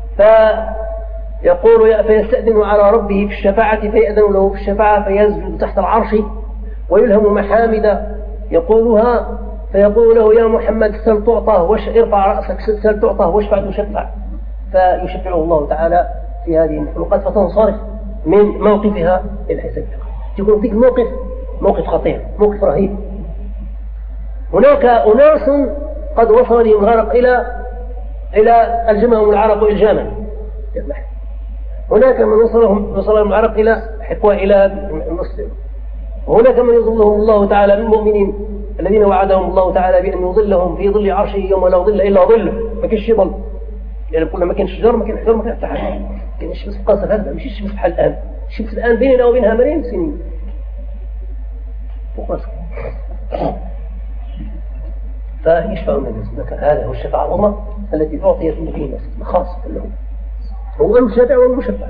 فيقول فيستأذن على ربه في الشفاعة فيأذن له في الشفاعة فيسجد تحت العرش ويلهم محامد يقولها فيقول له يا محمد سل تعطى وش ارفع رأسك سل تعطى واشفع تشفع فيشفعه الله تعالى في هذه المخلوقات فتنصرف من موقفها إلى حساب تكون فيك موقف موقف خطير موقف رهيب. هناك أناس قد وصل لهم الغرق إلى إلى الجمهم العرق إلجاما. هناك من وصلهم وصلهم العرق إلى حقوى إلى المسلم. وهناك من يظلهم الله تعالى من المؤمنين الذين وعدهم الله تعالى بأن يظلهم في ظل عرشه يوم لا ظل إلا ظله ما كانش ظل يعني كل ما كان شجر ما كان حجر ما كان تحت كان الشمس قاصر هذا مش الشمس بحال الآن الشمس الآن بيننا وبينها ملايين سنين فوق راسك. فيشفع النبي هذا هو الشفاعة العظمى التي أعطيت للنبي خاصة له هو المشفع والمشفع.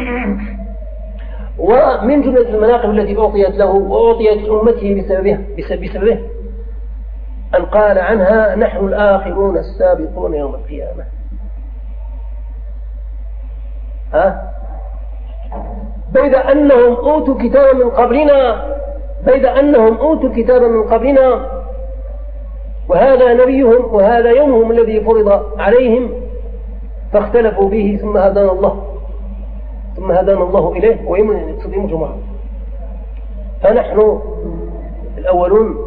ومن جملة المناقب التي أعطيت له وأعطيت أمته بسببه بسببه أن قال عنها نحن الآخرون السابقون يوم القيامة. ها بيد أنهم أوتوا كتابا من قبلنا بيد أنهم أوتوا كتابا من قبلنا وهذا نبيهم وهذا يومهم الذي فرض عليهم فاختلفوا به ثم هدانا الله ثم هدانا الله إليه ويوم يتصدم جمعة. فنحن الأولون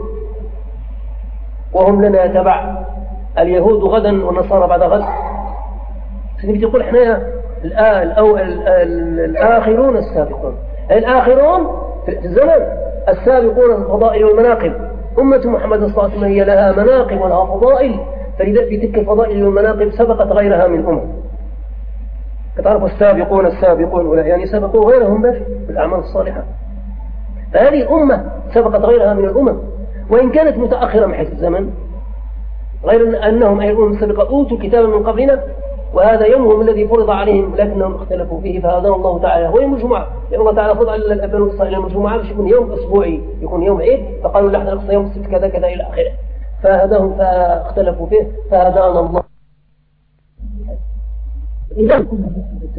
وهم لنا تبع اليهود غدا والنصارى بعد غد. سنبي تقول احنا الآن أو الآخرون السابقون الآخرون في الزمن السابقون الفضائل والمناقب. أمة محمد صلى الله عليه وسلم هي لها مناقب ولها فضائل فلذا في تلك الفضائل والمناقب سبقت غيرها من أمم. تعرفوا السابقون السابقون يعني سبقوا غيرهم بالأعمال الصالحة. فهذه الأمة سبقت غيرها من الأمم وإن كانت متأخرة من حيث الزمن، غير أنهم أي الأمم السابقة أوتوا كتابا من قبلنا وهذا يومهم الذي فرض عليهم لكنهم اختلفوا فيه فهدانا الله تعالى. هو يوم الجمعة، لأن الله تعالى فرض على الأبناء والإسرائيل يوم الجمعة باش يكون يوم أسبوعي، يكون يوم عيد، فقالوا نحن نقصى يوم السبت كذا كذا إلى آخره، فهداهم فاختلفوا فيه فهدانا الله. إذا كنا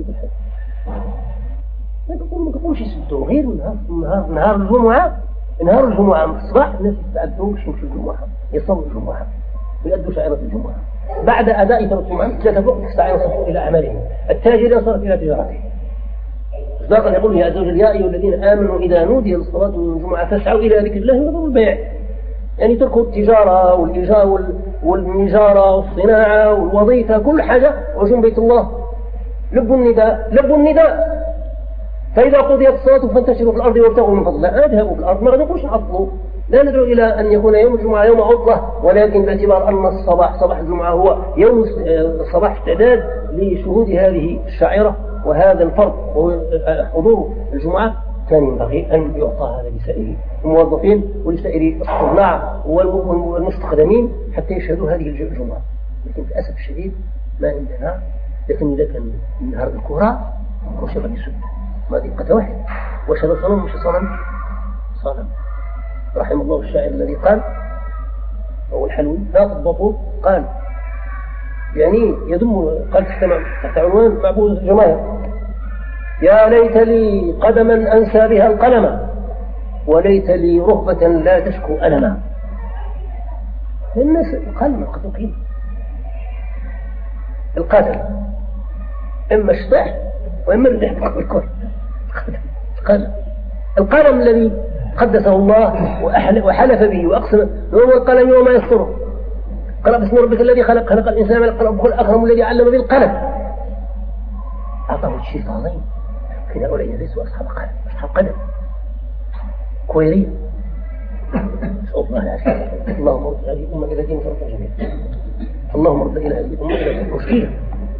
ما كنتمش يسبتوا غير نهار نهار الجمعة، نهار الجمعة من الصباح الناس يستعدوا باش يمشوا الجمعة، يصلوا الجمعة ويؤدوا شعيرة الجمعة. بعد أداء صلاة الجمعة ثلاثة فوق تسعة ينصرفون إلى أعمالهم، التاجر ينصرف إلى تجارته. إصداقا يقول يا زوج يا أيها الذين آمنوا إذا نودي للصلاة الجمعة فاسعوا إلى ذكر الله وذروا البيع، يعني تركوا التجارة والإيجار والنجارة والصناعة والوظيفة كل حاجة وجم بيت الله. لبوا النداء لبوا النداء فإذا قضيت الصلاة فانتشروا في الأرض وابتغوا من فضل الله. اذهبوا في الأرض، ما نقولش عطلوا، لا ندعو إلى أن يكون يوم الجمعة يوم عطلة، ولكن باعتبار أن الصباح صباح الجمعة هو يوم صباح استعداد لشهود هذه الشاعرة وهذا الفرض وهو حضور الجمعة، كان ينبغي أن يعطى هذا لسائر الموظفين ولسائر الصناع والمستخدمين حتى يشهدوا هذه الجمعة. لكن للأسف الشديد ما عندنا. لكن إذا كان نهار الكرة وش غادي يسد ما دقة واحد واش هذا صنم مش صنم صنم. رحم الله الشاعر الذي قال هو الحلوي ناقد بطول قال يعني يضم قال تحت تحت عنوان معبود الجماهير: يا ليت لي قدما أنسى بها القلم وليت لي رهبة لا تشكو ألما. الناس القلم قد قيل القدم إما الشطح وإما الرحب بالكل. القلم القلم الذي قدسه الله وحلف به وأقسم هو القلم وما يسطره. قرأ باسم ربك الذي خلق خلق الإنسان من القلم بكل أكرم الذي علم بالقلم. أعطاه الشيء عظيم. لكن هؤلاء ليسوا أصحاب قلم، أصحاب قدم كويرية. نسأل الله العافية. اللهم ارد هذه الأمة إلى دين فرق جميع. اللهم ارد إلى هذه الأمة إلى دين مشكلة.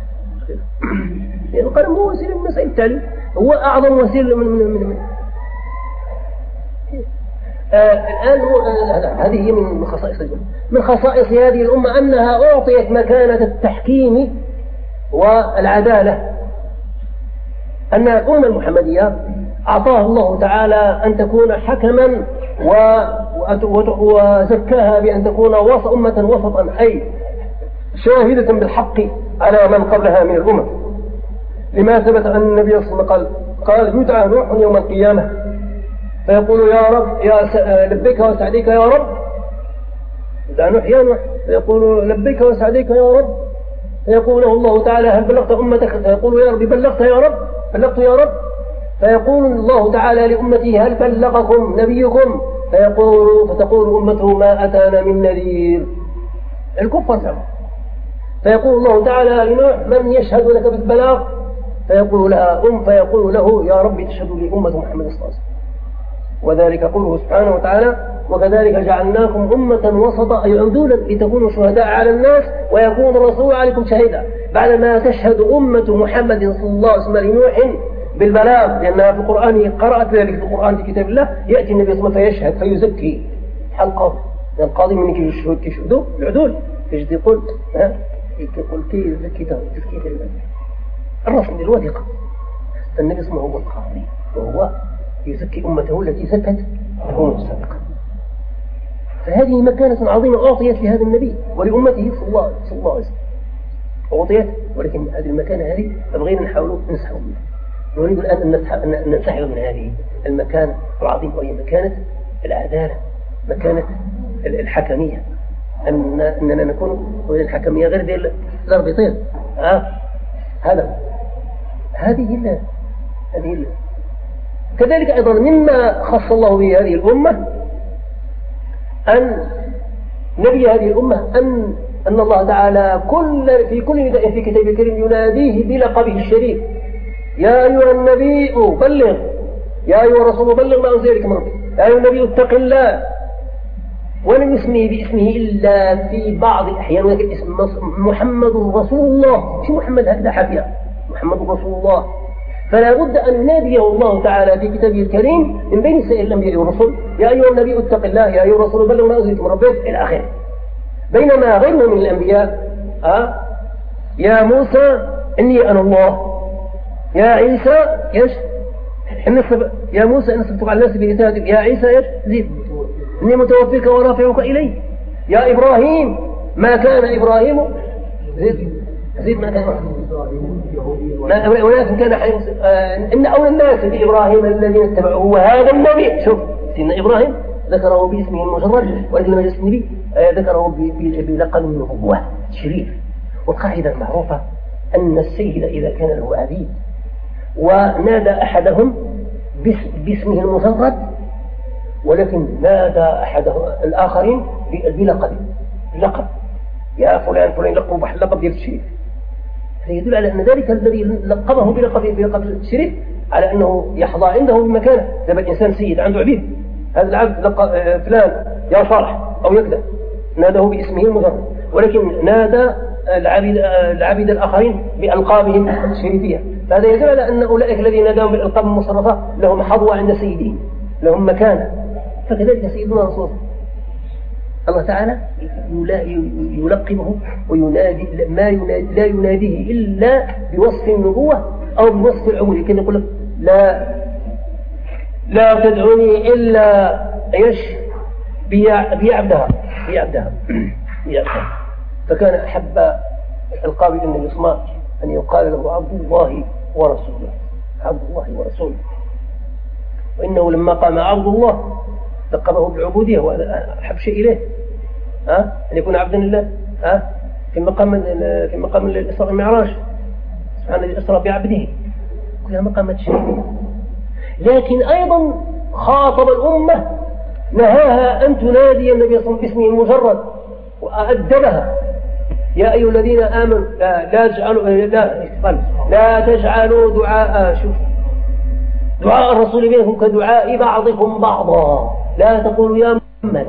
لأن القلم هو وسيلة من مسائل التعليم، هو أعظم وسيلة من من من, من. آه الآن هو آه هذه هي من خصائص الأمة. من خصائص هذه الأمة أنها أعطيت مكانة التحكيم والعدالة. أن الأمة المحمدية أعطاها الله تعالى أن تكون حكما وزكاها بأن تكون وسط أمة وسطا، أي شاهدة بالحق على من قبلها من الأمم. لما ثبت أن النبي صلى الله عليه وسلم قال قال يدعى نوح يوم القيامة فيقول يا رب يا لبيك وسعديك يا رب. يدعى نوح يا نوح فيقول لبيك وسعديك يا رب، فيقول له الله تعالى هل بلغت أمتك؟ فيقول يا رب بلغت يا رب بلغت يا رب. فيقول الله تعالى لأمته هل بلغكم نبيكم؟ فيقول فتقول أمته ما أتانا من نذير. الكفر سمع. فيقول الله تعالى لنوح من يشهد لك بالبلاغ؟ فيقول لها أم فيقول له يا رب تشهد لي أمة محمد صلى الله عليه وسلم. وذلك قوله سبحانه وتعالى وكذلك جعلناكم أمة وسطا أي عدولا لتكونوا شهداء على الناس ويكون الرسول عليكم شهيدا. بعدما تشهد أمة محمد صلى الله عليه وسلم لنوح بالبلاغ لأنها في القرآن قرأت ذلك في القرآن في كتاب الله، يأتي النبي صلى الله عليه وسلم فيشهد فيزكي القاضي. القاضي من كي يشهد كيشهدوا العدول يجد يقول ها يقول كي يزكي تزكية الرسم بالوثيقة. فالنبي صلى الله عليه وسلم هو القاضي وهو يزكي أمته التي زكت الأمم السابقة. فهذه مكانة عظيمة أعطيت لهذا النبي ولأمته صلى الله عليه وسلم أعطيت، ولكن هذه المكانة هذه بغينا نحاول نسحب منها. نريد الآن أن ننسحب من هذه المكانة العظيمة وهي مكانة العدالة، مكانة الحكمية، أن أننا نكون الحكمية غير ديال الأربطين. آه هذا هذه الله هذه الله. كذلك أيضا مما خص الله به هذه الأمة أن نبي هذه الأمة أن أن الله تعالى كل في كل نداء في كتابه الكريم يناديه بلقبه الشريف: يا أيها النبي بلغ، يا أيها الرسول بلغ ما أنزل إليك من ربك، يا أيها النبي اتق الله، ولم يسمي باسمه إلا في بعض الأحيان، ولكن اسم محمد رسول الله، مش محمد هكذا حفيا، محمد رسول الله. فلا بد أن يناديه الله تعالى في كتابه الكريم من بين سائر الأنبياء والرسل: يا أيها النبي اتق الله، يا أيها الرسول بلغ ما أنزل من ربك، إلى آخره. بينما غيره من الأنبياء أه؟ يا موسى إني أنا الله، يا عيسى يش يا موسى إن صرتك على الناس برسالتك، يا عيسى يش زيد إني متوفيك ورافعك إلي، يا إبراهيم ما كان إبراهيم زيد زيد ما كان إبراهيم ولكن كان آه إن أولى الناس بإبراهيم الذين اتبعوه وهذا النبي. شوف سيدنا إبراهيم ذكره باسمه المجرد، ولكن لما جاء النبي آه ذكره بلقب النبوة شريف. والقاعدة المعروفة أن السيد إذا كان له عبيد ونادى أحدهم باسمه المجرد، ولكن نادى أحد الآخرين بلقب بلقب يا فلان فلان، لقبه بلقب ديال الشريف، فيدل على أن ذلك الذي لقبه بلقب بلقب الشريف على أنه يحظى عنده بمكانه. دابا الإنسان سيد عنده عبيد، هذا العبد لقب فلان يا صالح أو يكذا، ناداه باسمه المجرد، ولكن نادى العبيد العبيد الآخرين بألقابهم الشريفية. فهذا يدل على أن أولئك الذين ناداهم بالألقاب المصرفة لهم حظوة عند سيدهم، لهم مكانة. فكذلك سيدنا رسول الله تعالى يلقبه وينادي ما ينادي لا يناديه إلا بوصف النبوة أو بوصف العبودية. كان يقول لك لا لا تدعوني إلا ايش بيعبدها بيعبدها بيعبدها. فكان أحب الألقاب إلى النبي صلى الله عليه وسلم أن يقال له عبد الله ورسوله، عبد الله ورسوله. وإنه لما قام عبد الله لقبه بالعبودية، وهذا أحب شيء إليه ها أن يكون عبدا لله ها في مقام في مقام الإسراء والمعراج. سبحان الذي أسرى بعبده، كلها مقامات شريفة. لكن أيضا خاطب الأمة نهاها أن تنادي النبي صلى الله عليه وسلم باسمه المجرد وأدبها: يا أيها الذين آمنوا لا, لا تجعلوا لا, لا تجعلوا دعاء شوف دعاء الرسول بينكم كدعاء بعضكم بعضا، لا تقولوا يا محمد.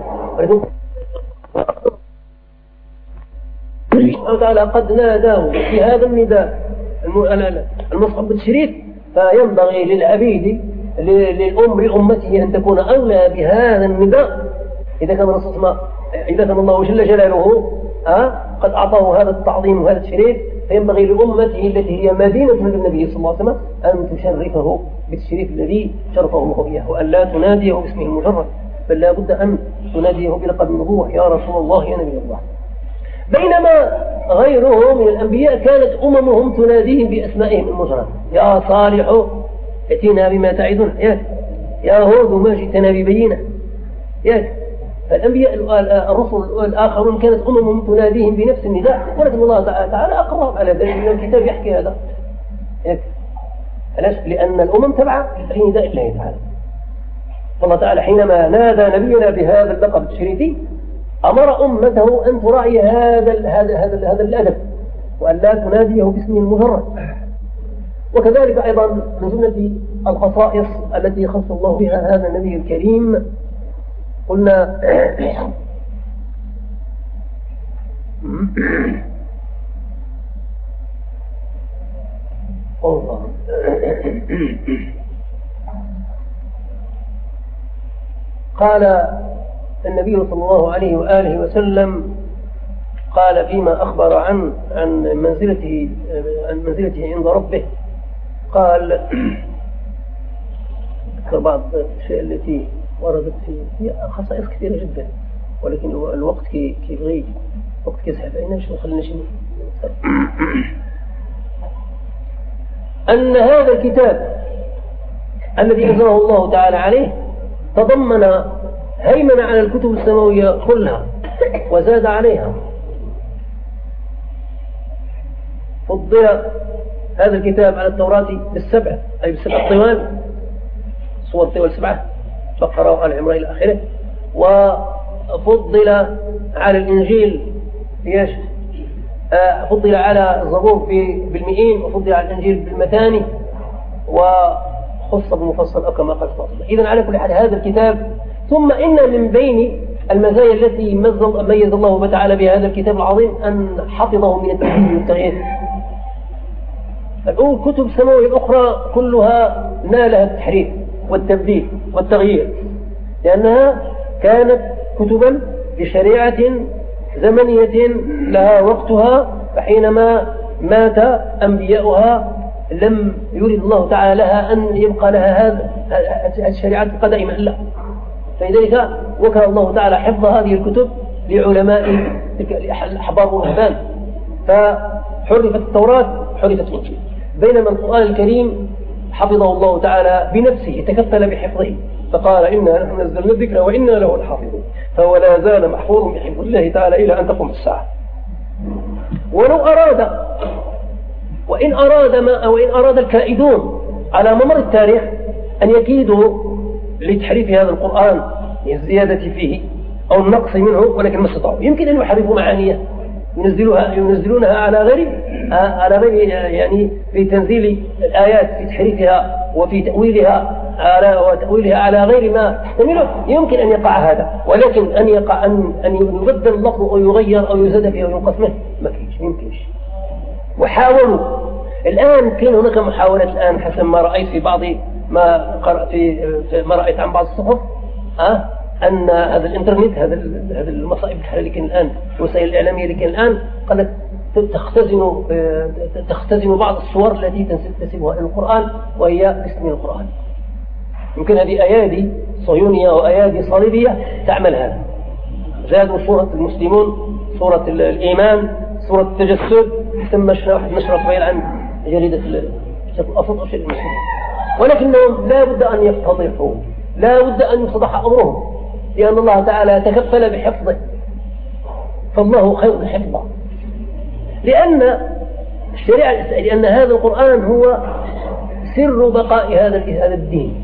الله تعالى قد ناداه في هذا النداء المصحف بالشريف، فينبغي للعبيد للأم لأمته أن تكون أولى بهذا النداء. إذا كان الرسول ما إذا كان الله جل جلاله أه؟ قد أعطاه هذا التعظيم وهذا الشريف، فينبغي لأمته التي هي مدينة النبي صلى الله عليه وسلم أن تشرفه بالشريف الذي شرفه الله إياه، وأن لا تناديه باسمه المجرد، بل لا بد أن تناديه بلقب النبوة: يا رسول الله يا نبي الله. بينما غيره من الأنبياء كانت أممهم تناديه بأسمائهم المجرد: يا صالح ائتنا بما تعدنا، يا هود ما جئتنا ببينة. فالأنبياء الرسل الآخرون كانت أممهم تناديهم بنفس النداء، ولكن الله تعالى أقرهم على ذلك، لأن الكتاب يحكي هذا. لأن الأمم تبع لنداء الله تعالى. الله تعالى حينما نادى نبينا بهذا اللقب الشريفي أمر أمته أن تراعي هذا هذا هذا هذا الأدب، وأن لا تناديه باسمه المجرد. وكذلك أيضا من جملة الخصائص التي خص الله بها هذا النبي الكريم قلنا الله قال النبي صلى الله عليه وآله وسلم قال فيما أخبر عن عن منزلته عن منزلته عند ربه، قال بعض الشيء التي وردت في خصائص كثيرة جدا، ولكن الوقت كي كيبغي وقت كيسحب علينا شنو خلينا شنو أن هذا الكتاب الذي أنزله الله تعالى عليه تضمن هيمنة على الكتب السماوية كلها وزاد عليها. فضل هذا الكتاب على التوراة بالسبع، أي بالسبع الطوال، صور الطوال سبعة، بقرة وآل عمران إلى آخره. وفضل على الإنجيل ليش؟ آه فضل على الزبور بالمئين، وفضل على الإنجيل بالمثاني، وخص بالمفصل أو كما قال الله. إذن على كل حال هذا الكتاب. ثم إن من بين المزايا التي ميز الله تعالى بها هذا الكتاب العظيم أن حفظه من التبديل والتغيير. الكتب السماوية الأخرى كلها نالها التحريف والتبديل والتغيير، لأنها كانت كتبا لشريعة زمنية لها وقتها، فحينما مات أنبياؤها لم يرد الله تعالى لها أن يبقى لها هذه الشريعة تبقى دائما، لا. فلذلك وكل الله تعالى حفظ هذه الكتب لعلماء الأحبار والرهبان، فحرفت التوراة حرفت الإنجيل، بينما القرآن الكريم حفظه الله تعالى بنفسه، تكفل بحفظه، فقال إنا نحن نزلنا الذكر وإنا له لحافظون، فهو لا زال محفوظ بحفظ الله تعالى إلى أن تقوم الساعة. ولو أراد وإن أراد ما أو إن أراد الكائدون على ممر التاريخ أن يكيدوا لتحريف هذا القرآن للزيادة فيه أو النقص منه، ولكن ما استطاعوا. يمكن أن يحرفوا معانيه، ينزلوها ينزلونها على غير على غير يعني في تنزيل الآيات، في تحريفها وفي تأويلها على وتأويلها على غير ما تحتمله. يمكن أن يقع هذا، ولكن أن يقع أن أن يبدل اللفظ أو يغير أو يزاد فيه أو ينقص منه ما فيش، يمكنش. وحاولوا الآن، كان هناك محاولات الآن حسب ما رأيت في بعض ما قرأت في ما رأيت عن بعض الصحف أه أن هذا الإنترنت، هذا هذا المصائب اللي كان الآن، الوسائل الإعلامية اللي كان الآن، قالت تختزن تختزن بعض الصور التي تنسبها إلى القرآن وهي باسم القرآن. يمكن هذه أيادي صهيونية وأيادي صليبية تعمل هذا. زادوا صورة المسلمون، صورة الإيمان، صورة التجسد، ثم واحد نشر قبيل عن جريدة الأفضل أو شيء المسلمين، ولكنهم لا بد أن يفتضحوا، لا بد أن يصدح أمرهم، لأن الله تعالى تكفل بحفظه، فالله خير حفظه. لأن الشريعة لأن هذا القرآن هو سر بقاء هذا هذا الدين.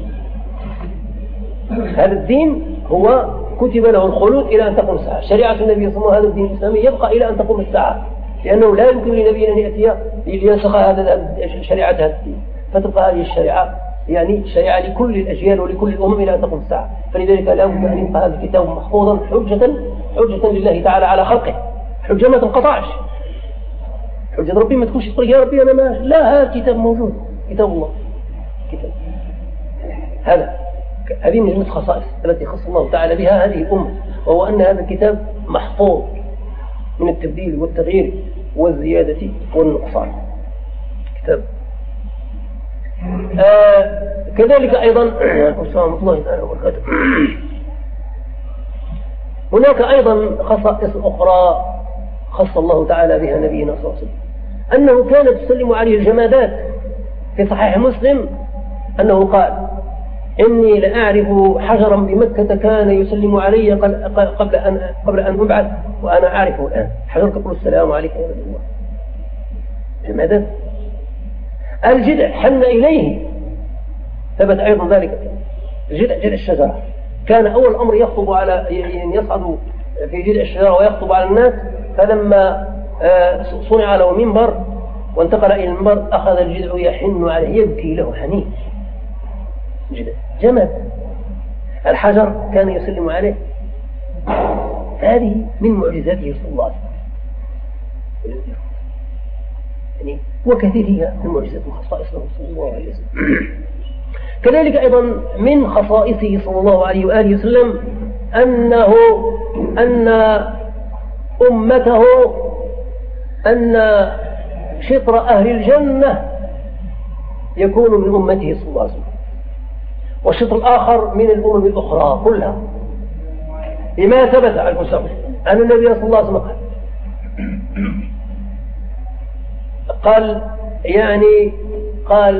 هذا الدين هو كتب له الخلود إلى أن تقوم الساعة. شريعة النبي صلى الله عليه وسلم، هذا الدين الإسلامي يبقى إلى أن تقوم الساعة، لأنه لا يمكن لنبي أن يأتي لينسخ هذا شريعة هذا الدين، فتبقى هذه الشريعة يعني شريعة لكل الأجيال ولكل الأمم إلى أن تقوم الساعة. فلذلك لا بد أن يبقى هذا الكتاب محفوظا حجة حجة لله تعالى على خلقه، حجة ما تنقطعش. حجة ربي ما تكونش تقول يا ربي أنا ما لا، هذا الكتاب موجود، كتاب الله، كتاب هذا. هذه من الخصائص التي خص الله تعالى بها هذه الأمة، وهو أن هذا الكتاب محفوظ من التبديل والتغيير والزيادة والنقصان. كتاب آه كذلك أيضا السلام الله تعالى وبركاته. هناك أيضا خصائص أخرى خص الله تعالى بها نبينا صلى الله عليه وسلم، أنه كانت تسلم عليه الجمادات. في صحيح مسلم أنه قال إني لأعرف حجرا بمكة كان يسلم علي قبل أن قبل أن أبعث وأنا أعرفه الآن. حجر تقول السلام عليك يا رسول الله. جمادات. الجذع حن إليه، ثبت أيضا ذلك. الجذع جذع الشجرة كان أول أمر يخطب على يعني يصعد في جذع الشجرة ويخطب على الناس، فلما صنع له منبر وانتقل إلى المنبر أخذ الجذع يحن عليه، يبكي له حنين. جذع جمد. الحجر كان يسلم عليه. هذه من معجزاته صلى الله عليه وسلم، يعني وكثيرها من معجزات وخصائص له صلى الله عليه وسلم. كذلك أيضا من خصائصه صلى الله عليه وآله وسلم أنه أن أمته أن شطر أهل الجنة يكون من أمته صلى الله عليه وسلم، والشطر الآخر من الأمم الأخرى كلها، لما ثبت عن المسلم أن النبي صلى الله عليه وسلم قال قال يعني قال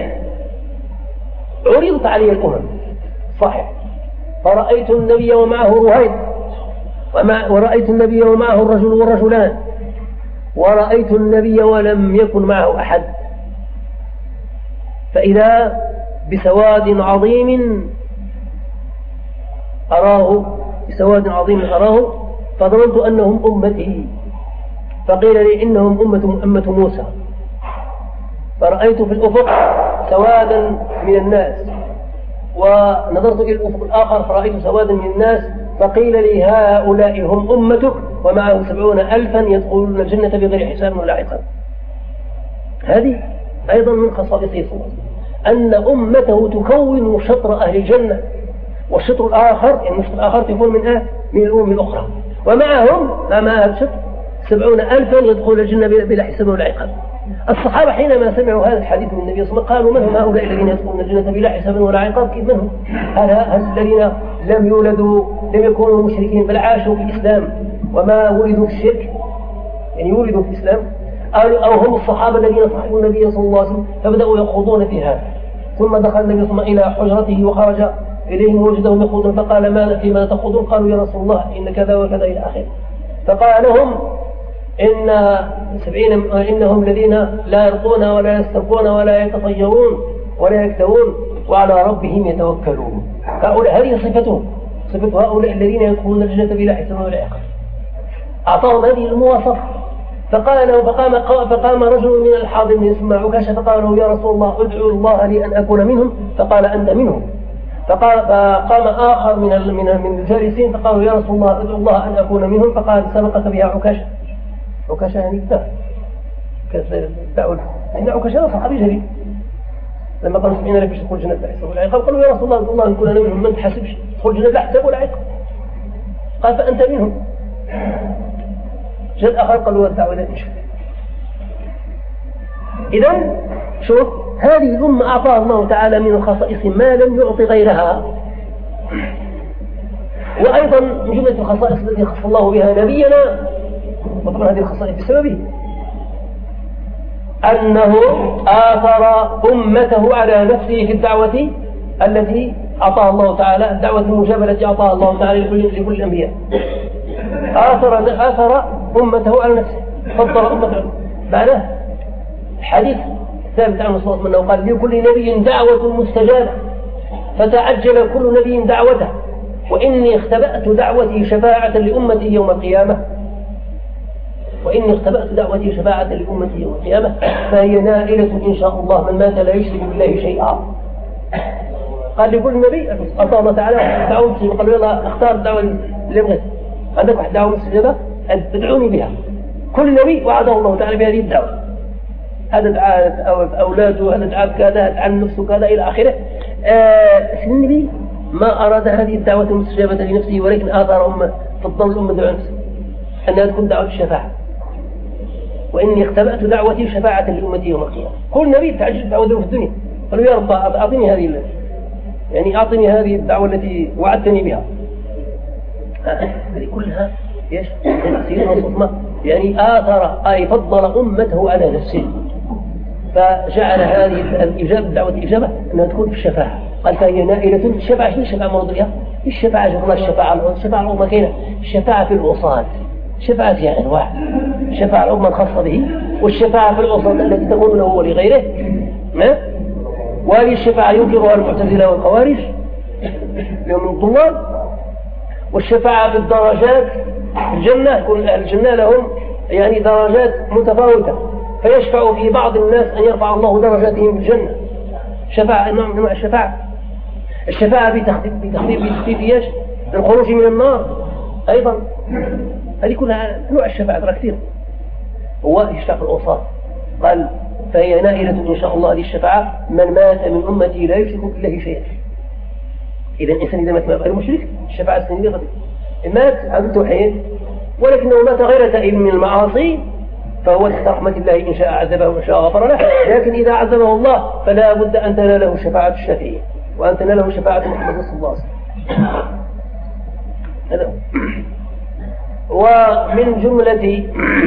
عرضت علي الأمم صحيح، فرأيت النبي ومعه رهيب، ورأيت النبي ومعه الرجل والرجلان، ورأيت النبي ولم يكن معه أحد، فإذا بسواد عظيم أراه بسواد عظيم أراه فظننت أنهم أمتي، فقيل لي إنهم أمة أمة موسى، فرأيت في الأفق سوادا من الناس، ونظرت إلى الأفق الآخر فرأيت سوادا من الناس، فقيل لي هؤلاء هم أمتك ومعه سبعون ألفا يدخلون الجنة بغير حساب ولا عقاب. هذه أيضا من خصائصه صلى الله عليه وسلم أن أمته تكون شطر أهل الجنة، والشطر الآخر يعني الشطر الآخر يكون من أهل من الأمم الأخرى، ومعهم مع هذا الشطر سبعون ألفا يدخلون الجنة بلا حساب ولا عقاب. الصحابة حينما سمعوا هذا الحديث من النبي صلى الله عليه وسلم قالوا من هم هؤلاء الذين يدخلون الجنة بلا حساب ولا عقاب؟ كيف من هم؟ هل الذين لم يولدوا لم يكونوا مشركين بل عاشوا في الإسلام وما ولدوا في الشرك، يعني ولدوا في الإسلام، أو هم الصحابة الذين صحبوا النبي صلى الله عليه وسلم فبدأوا يخوضون في هذا. ثم دخل النبي صلى الله عليه وسلم إلى حجرته وخرج إليهم وجدهم يخوضون فقال ما فيما تخوضون؟ قالوا يا رسول الله إن كذا وكذا إلى آخره. فقال لهم إن سبعين إنهم الذين لا يرقون ولا يسترقون ولا يتطيرون ولا يكتوون وعلى ربهم يتوكلون. هؤلاء هذه صفتهم، صفة هؤلاء الذين يدخلون الجنة بلا حساب ولا عقاب. أعطاهم هذه المواصفة. فقال له فقام فقام رجل من الحاضرين يسمع عكاشة فقال له يا رسول الله ادعو الله لي أن أكون منهم، فقال أنت منهم. فقال فقام آخر من من من الجالسين فقالوا يا رسول الله ادعو الله أن أكون منهم، فقال سبقك بها عكاشة. عكاشة يعني الدعوة الدعوة يعني عكاشة صحابي جليل لما قالوا سبعين ألف يدخل الجنة بلا حساب ولا عقاب قالوا يا رسول الله ادعو الله أن أكون منهم، ما تحسبش تدخل الجنة بلا حساب ولا عقاب. قال فأنت منهم. جد آخر قالوا الدعوة لا تنشف. إذن شوف هذه الأمة أعطاها الله تعالى من الخصائص ما لم يعطي غيرها. وأيضا من جملة الخصائص التي خص الله بها نبينا، وطبعا هذه الخصائص بسببه أنه آثر أمته على نفسه في الدعوة التي أعطاها الله تعالى، الدعوة المجابة التي أعطاها الله تعالى لكل, لكل الأنبياء. آثر, آثر أمته على نفسه، فضل أمته. معناه حديث ثابت عنه صلى الله عليه وسلم قال لكل نبي دعوة مستجابة فتعجل كل نبي دعوته وإني اختبأت دعوتي شفاعة لأمتي يوم القيامة وإني اختبأت دعوتي شفاعة لأمتي يوم القيامة فهي نائلة إن شاء الله من مات لا يشرك بالله شيئا. قال لكل نبي أعطاه الله تعالى دعوتي وقال يلا اختار الدعوة اللي بغيت، عندك واحد دعوة مستجابة ادعوني بها. كل نبي وعده الله تعالى بهذه الدعوة، هذا دعاء أولاده، هذا دعاء كذا، هذا عن نفسه كذا إلى آخره. آه النبي ما أراد هذه الدعوة المستجابة لنفسه ولكن آثار أمة، فضل الأمة دعوة نفسه أنها تكون دعوة الشفاعة. وإني اختبأت دعوتي شفاعة لأمتي يوم القيامة. كل نبي تعجل دعوته في الدنيا قالوا يا رب أعطني هذه التي يعني أعطني هذه الدعوة التي وعدتني بها. هذه كلها ايش؟ سيدنا صلى يعني آثر أي فضل أمته على نفسه، فجعل هذه الإجابة الدعوة الإجابة أنها تكون في الشفاعة. قال فهي نائلة الشفاعة. شنو الشفاعة مرض بها؟ الشفاعة جملة الشفاعة الشفاعة العظمى كاينة، الشفاعة في الوصال، الشفاعة فيها أنواع، الشفاعة العظمى الخاصة به والشفاعة في الوصال التي تكون له ولغيره. وهذه الشفاعة ينكرها المعتزلة والخوارج يوم الضلال. والشفاعة في الدرجات الجنة، يكون أهل الجنة لهم يعني درجات متفاوتة فيشفع في بعض الناس أن يرفع الله درجاتهم في الجنة. شفاعة نوع من الشفاعة. الشفاعة بتخفيف بتخفيف بتخفيف ايش؟ الخروج من النار أيضا. هذه كلها نوع الشفاعة ترى كثير. هو يشفع في الأوصاف. قال فهي نائلة إن شاء الله هذه الشفاعة من مات من أمتي لا يشرك بالله شيئا. إذا الإنسان إذا مات غير مشرك الشفاعة السنية غير مات عن التوحيد ولكنه مات غير تائب من المعاصي فهو تحت رحمة الله إن شاء عذبه وإن شاء غفر له. لكن إذا عذبه الله فلا بد أن تناله شفاعة الشافعين وأن تناله شفاعة محمد صلى الله عليه وسلم. هذا ومن جملة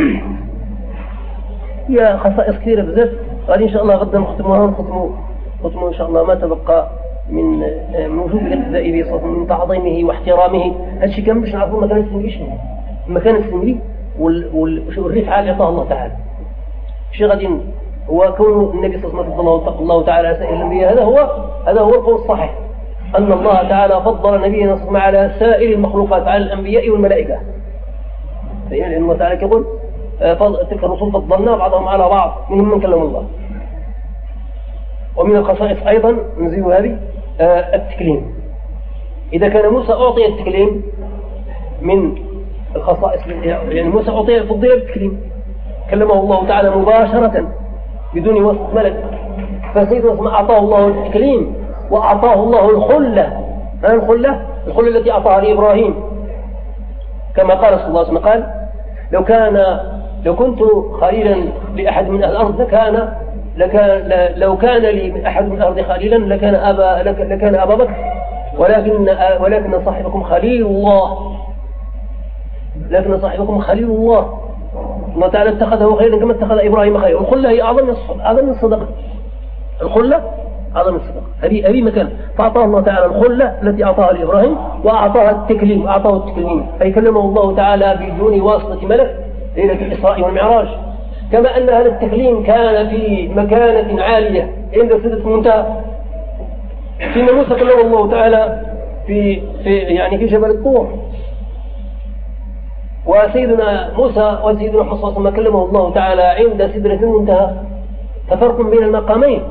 هي خصائص كثيرة بزاف. قال إن شاء الله غدا نختموها ونختموا ختموا إن شاء الله ما تبقى من من وجوب الاقتداء به من تعظيمه واحترامه. هذا الشيء كان باش نعرفوا مكان السنبي شنو المكان السنبي والرفعة اللي أعطاها الله تعالى. شيء غادي هو كون النبي صلى الله عليه وسلم الله تعالى على سائر الأنبياء، هذا هو هذا هو القول الصحيح أن الله تعالى فضل نبينا صلى الله عليه وسلم على سائر المخلوقات على الأنبياء والملائكة. لأن الله تعالى يقول تلك الرسل فضلنا بعضهم على بعض منهم من كلم الله. ومن الخصائص أيضا نزيل هذه التكليم. إذا كان موسى أعطي التكليم من الخصائص، يعني موسى أعطي فضيلة بالتكليم، كلمه الله تعالى مباشرة بدون واسطة ملك. فسيدنا أعطاه الله التكليم وأعطاه الله الخلة. ما الخلة؟ الخلة التي أعطاها لإبراهيم، كما قال صلى الله عليه وسلم قال لو كان لو كنت خليلا لأحد من أهل الأرض لكان لكان لو كان لي من أحد من الأرض خليلا لكان أبا لكان أبا بكر، ولكن ولكن صاحبكم خليل الله، لكن صاحبكم خليل الله. الله تعالى اتخذه خيرا كما اتخذ إبراهيم خيرا. الخلة هي أعظم أعظم الصدقة، الخلة أعظم الصدقة، هذه هذه مكان. فأعطاه الله تعالى الخلة التي أعطاها لإبراهيم، وأعطاها التكليم، أعطاه التكليم أي كلمه الله تعالى بدون واسطة ملك ليلة الإسراء والمعراج. كما أن هذا التكليم كان في مكانة عالية عند سدرة المنتهى. فيما موسى كلمه الله تعالى في في يعني في جبل الطور، وسيدنا موسى وسيدنا محمد صلى الله عليه وسلم كلمه الله تعالى عند سدرة المنتهى، ففرق بين المقامين.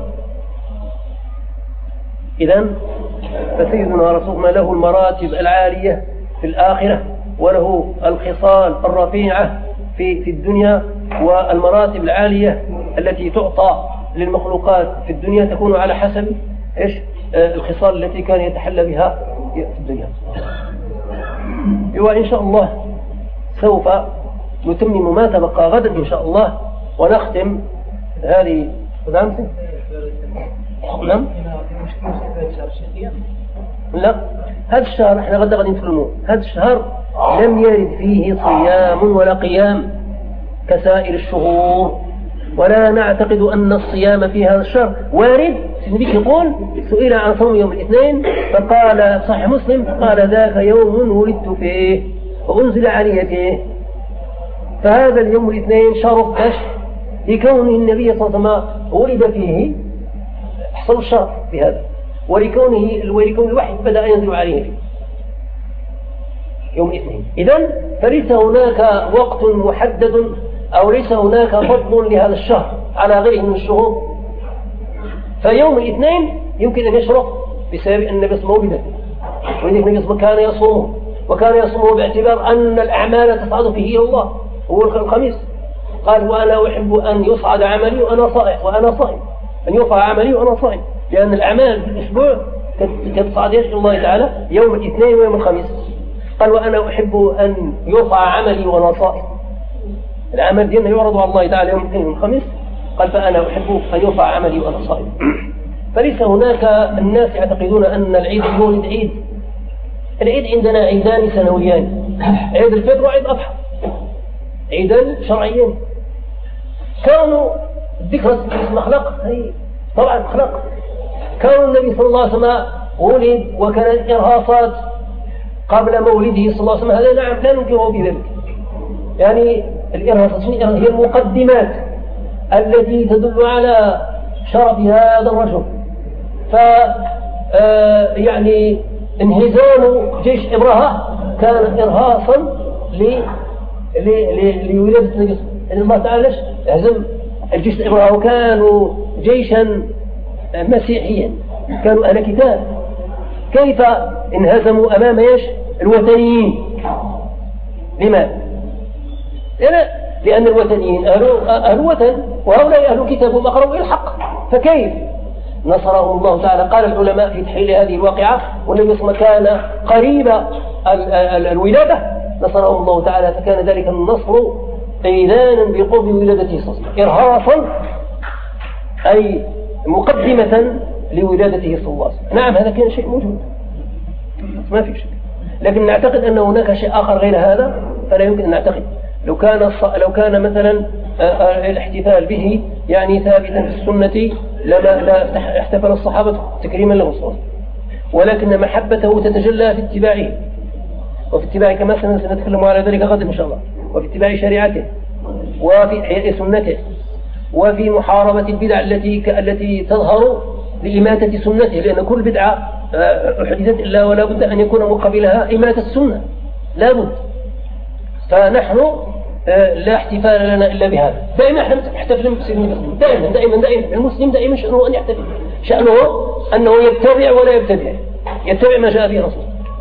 إذن فسيدنا رسولنا له المراتب العالية في الآخرة، وله الخصال الرفيعة في في الدنيا، والمراتب العالية التي تعطى للمخلوقات في الدنيا تكون على حسب إيش الخصال التي كان يتحلى بها في الدنيا. وإن شاء الله سوف نتمم ما تبقى غدا إن شاء الله، ونختم هذه الخدامة. نعم. لا، هذا الشهر احنا غدا غادي نتكلموا. هذا الشهر لم يرد فيه صيام ولا قيام كسائر الشهور، ولا نعتقد أن الصيام في هذا الشهر وارد. النبي يقول سئل عن صوم يوم الاثنين فقال صحيح مسلم قال ذاك يوم ولدت فيه وأنزل علي فيه. فهذا اليوم الاثنين شرف ايش؟ لكونه النبي صلى الله عليه وسلم ولد فيه، حصل الشرف بهذا، ولكونه ولكون الوحي بدأ ينزل عليه فيه يوم الاثنين. إذن فليس هناك وقت محدد أو ليس هناك فضل لهذا الشهر على غيره من الشهور. فيوم الاثنين يمكن أن يشرف بسبب أن النبي صلى الله عليه وسلم ولد، ولذلك النبي صلى الله عليه وسلم كان يصومه، وكان يصومه باعتبار أن الأعمال تصعد فيه إلى الله. هو الخميس قال وأنا أحب أن يصعد عملي وأنا صائم، وأنا صائم أن يرفع عملي وأنا صائم، لأن الأعمال في الأسبوع تصعد إلى الله تعالى يوم الاثنين ويوم الخميس. قال وأنا أحب أن يرفع عملي وأنا صائم، العمل دينا يعرض على الله تعالى يوم الاثنين والخميس. قال فأنا أحب أن يرفع عملي وأنا صائم. فليس هناك الناس يعتقدون أن العيد يولد عيد. العيد عندنا عيدان سنويان، عيد الفطر وعيد الأضحى، عيدان شرعيين. كانوا ذكرى اسم أخلاق، هي طبعا أخلاق. كان النبي صلى الله عليه وسلم ولد وكانت إرهاصات قبل مولده صلى الله عليه وسلم، هذا نعم لا ننكره بذلك. يعني الإرهاصات هي المقدمات التي تدل على شرف هذا الرجل. ف يعني انهزام جيش إبرهة كان إرهاصا لولادة النبي، يعني الله تعالى ليش هزم الجيش الإبرهة؟ وكانوا جيشا مسيحيا، كانوا أهل كتاب. كيف انهزموا أمام ايش الوثنيين؟ لماذا؟ لأن الوثنيين أهل, أهل وثن، وهؤلاء أهل كتاب وأقربوا إلى الحق. فكيف نصرهم الله تعالى؟ قال العلماء في تحليل هذه الواقعة والنبي صلى الله عليه وسلم كان قريب الولادة، نصرهم الله تعالى، فكان ذلك النصر إيذانا بقرب ولادته صلى الله عليه وسلم، إرهاصا أي مقدمة لولادته صلى الله عليه وسلم. نعم هذا كان شيء موجود ما في شيء، لكن نعتقد أن هناك شيء آخر غير هذا فلا يمكن أن نعتقد. لو كان لو كان مثلا الاحتفال به يعني ثابتا في السنة لما لا احتفل الصحابة تكريما له صلى الله عليه وسلم، ولكن محبته تتجلى في اتباعه، وفي اتباع كما سنتكلم على ذلك غدا إن شاء الله، وفي اتباع شريعته، وفي إحياء سنته، وفي محاربة البدع التي التي تظهر لإماتة سنته، لأن كل بدعة أحدثت إلا ولا بد أن يكون مقابلها إماتة السنة، لا بد. فنحن لا احتفال لنا إلا بهذا. دائما احنا نحتفل بالمسلمين، دائما دائما دائما المسلم دائما شأنه أن يحتفل، شأنه أنه يتبع ولا يبتدع، يتبع ما جاء به رسول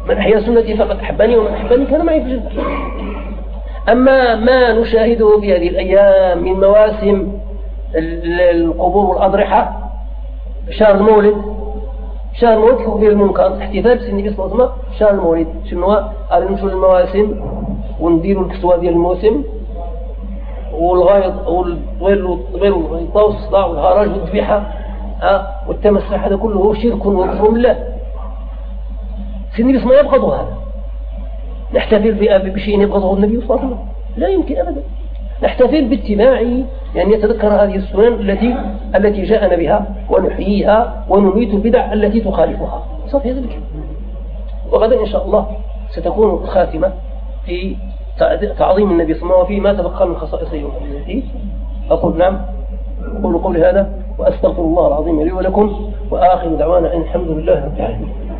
من أحيا سنتي فقد أحبني ومن أحبني كان معي في الجنة. أما ما نشاهده في هذه الأيام من مواسم القبور والأضرحة، شهر المولد، شهر المولد كفر المنكر، احتفال بسن النبي صلى الله عليه وسلم شهر المولد، شنو قال نمشوا للمواسم ونديروا الكسوة ديال الموسم والغايط والطويل والطويل والغيطة والصداع والهراج والذبيحة ها والتمسح، هذا كله شرك وكفر بالله. سن النبي صلى الله عليه وسلم يبغض هذا. نحتفل بشيء يبغضه النبي صلى الله عليه وسلم؟ لا يمكن أبدا. نحتفل باتباعه، يعني يتذكر هذه السنن التي التي جاءنا بها ونحييها ونميت البدع التي تخالفها. صافي هذا الكلام. وغدا إن شاء الله ستكون الخاتمة في تعظيم النبي صلى الله عليه وسلم وفي ما تبقى من خصائصه ومعجزاته. أقول نعم، أقول قولي هذا وأستغفر الله العظيم لي ولكم، وآخر دعوانا أن الحمد لله رب العالمين.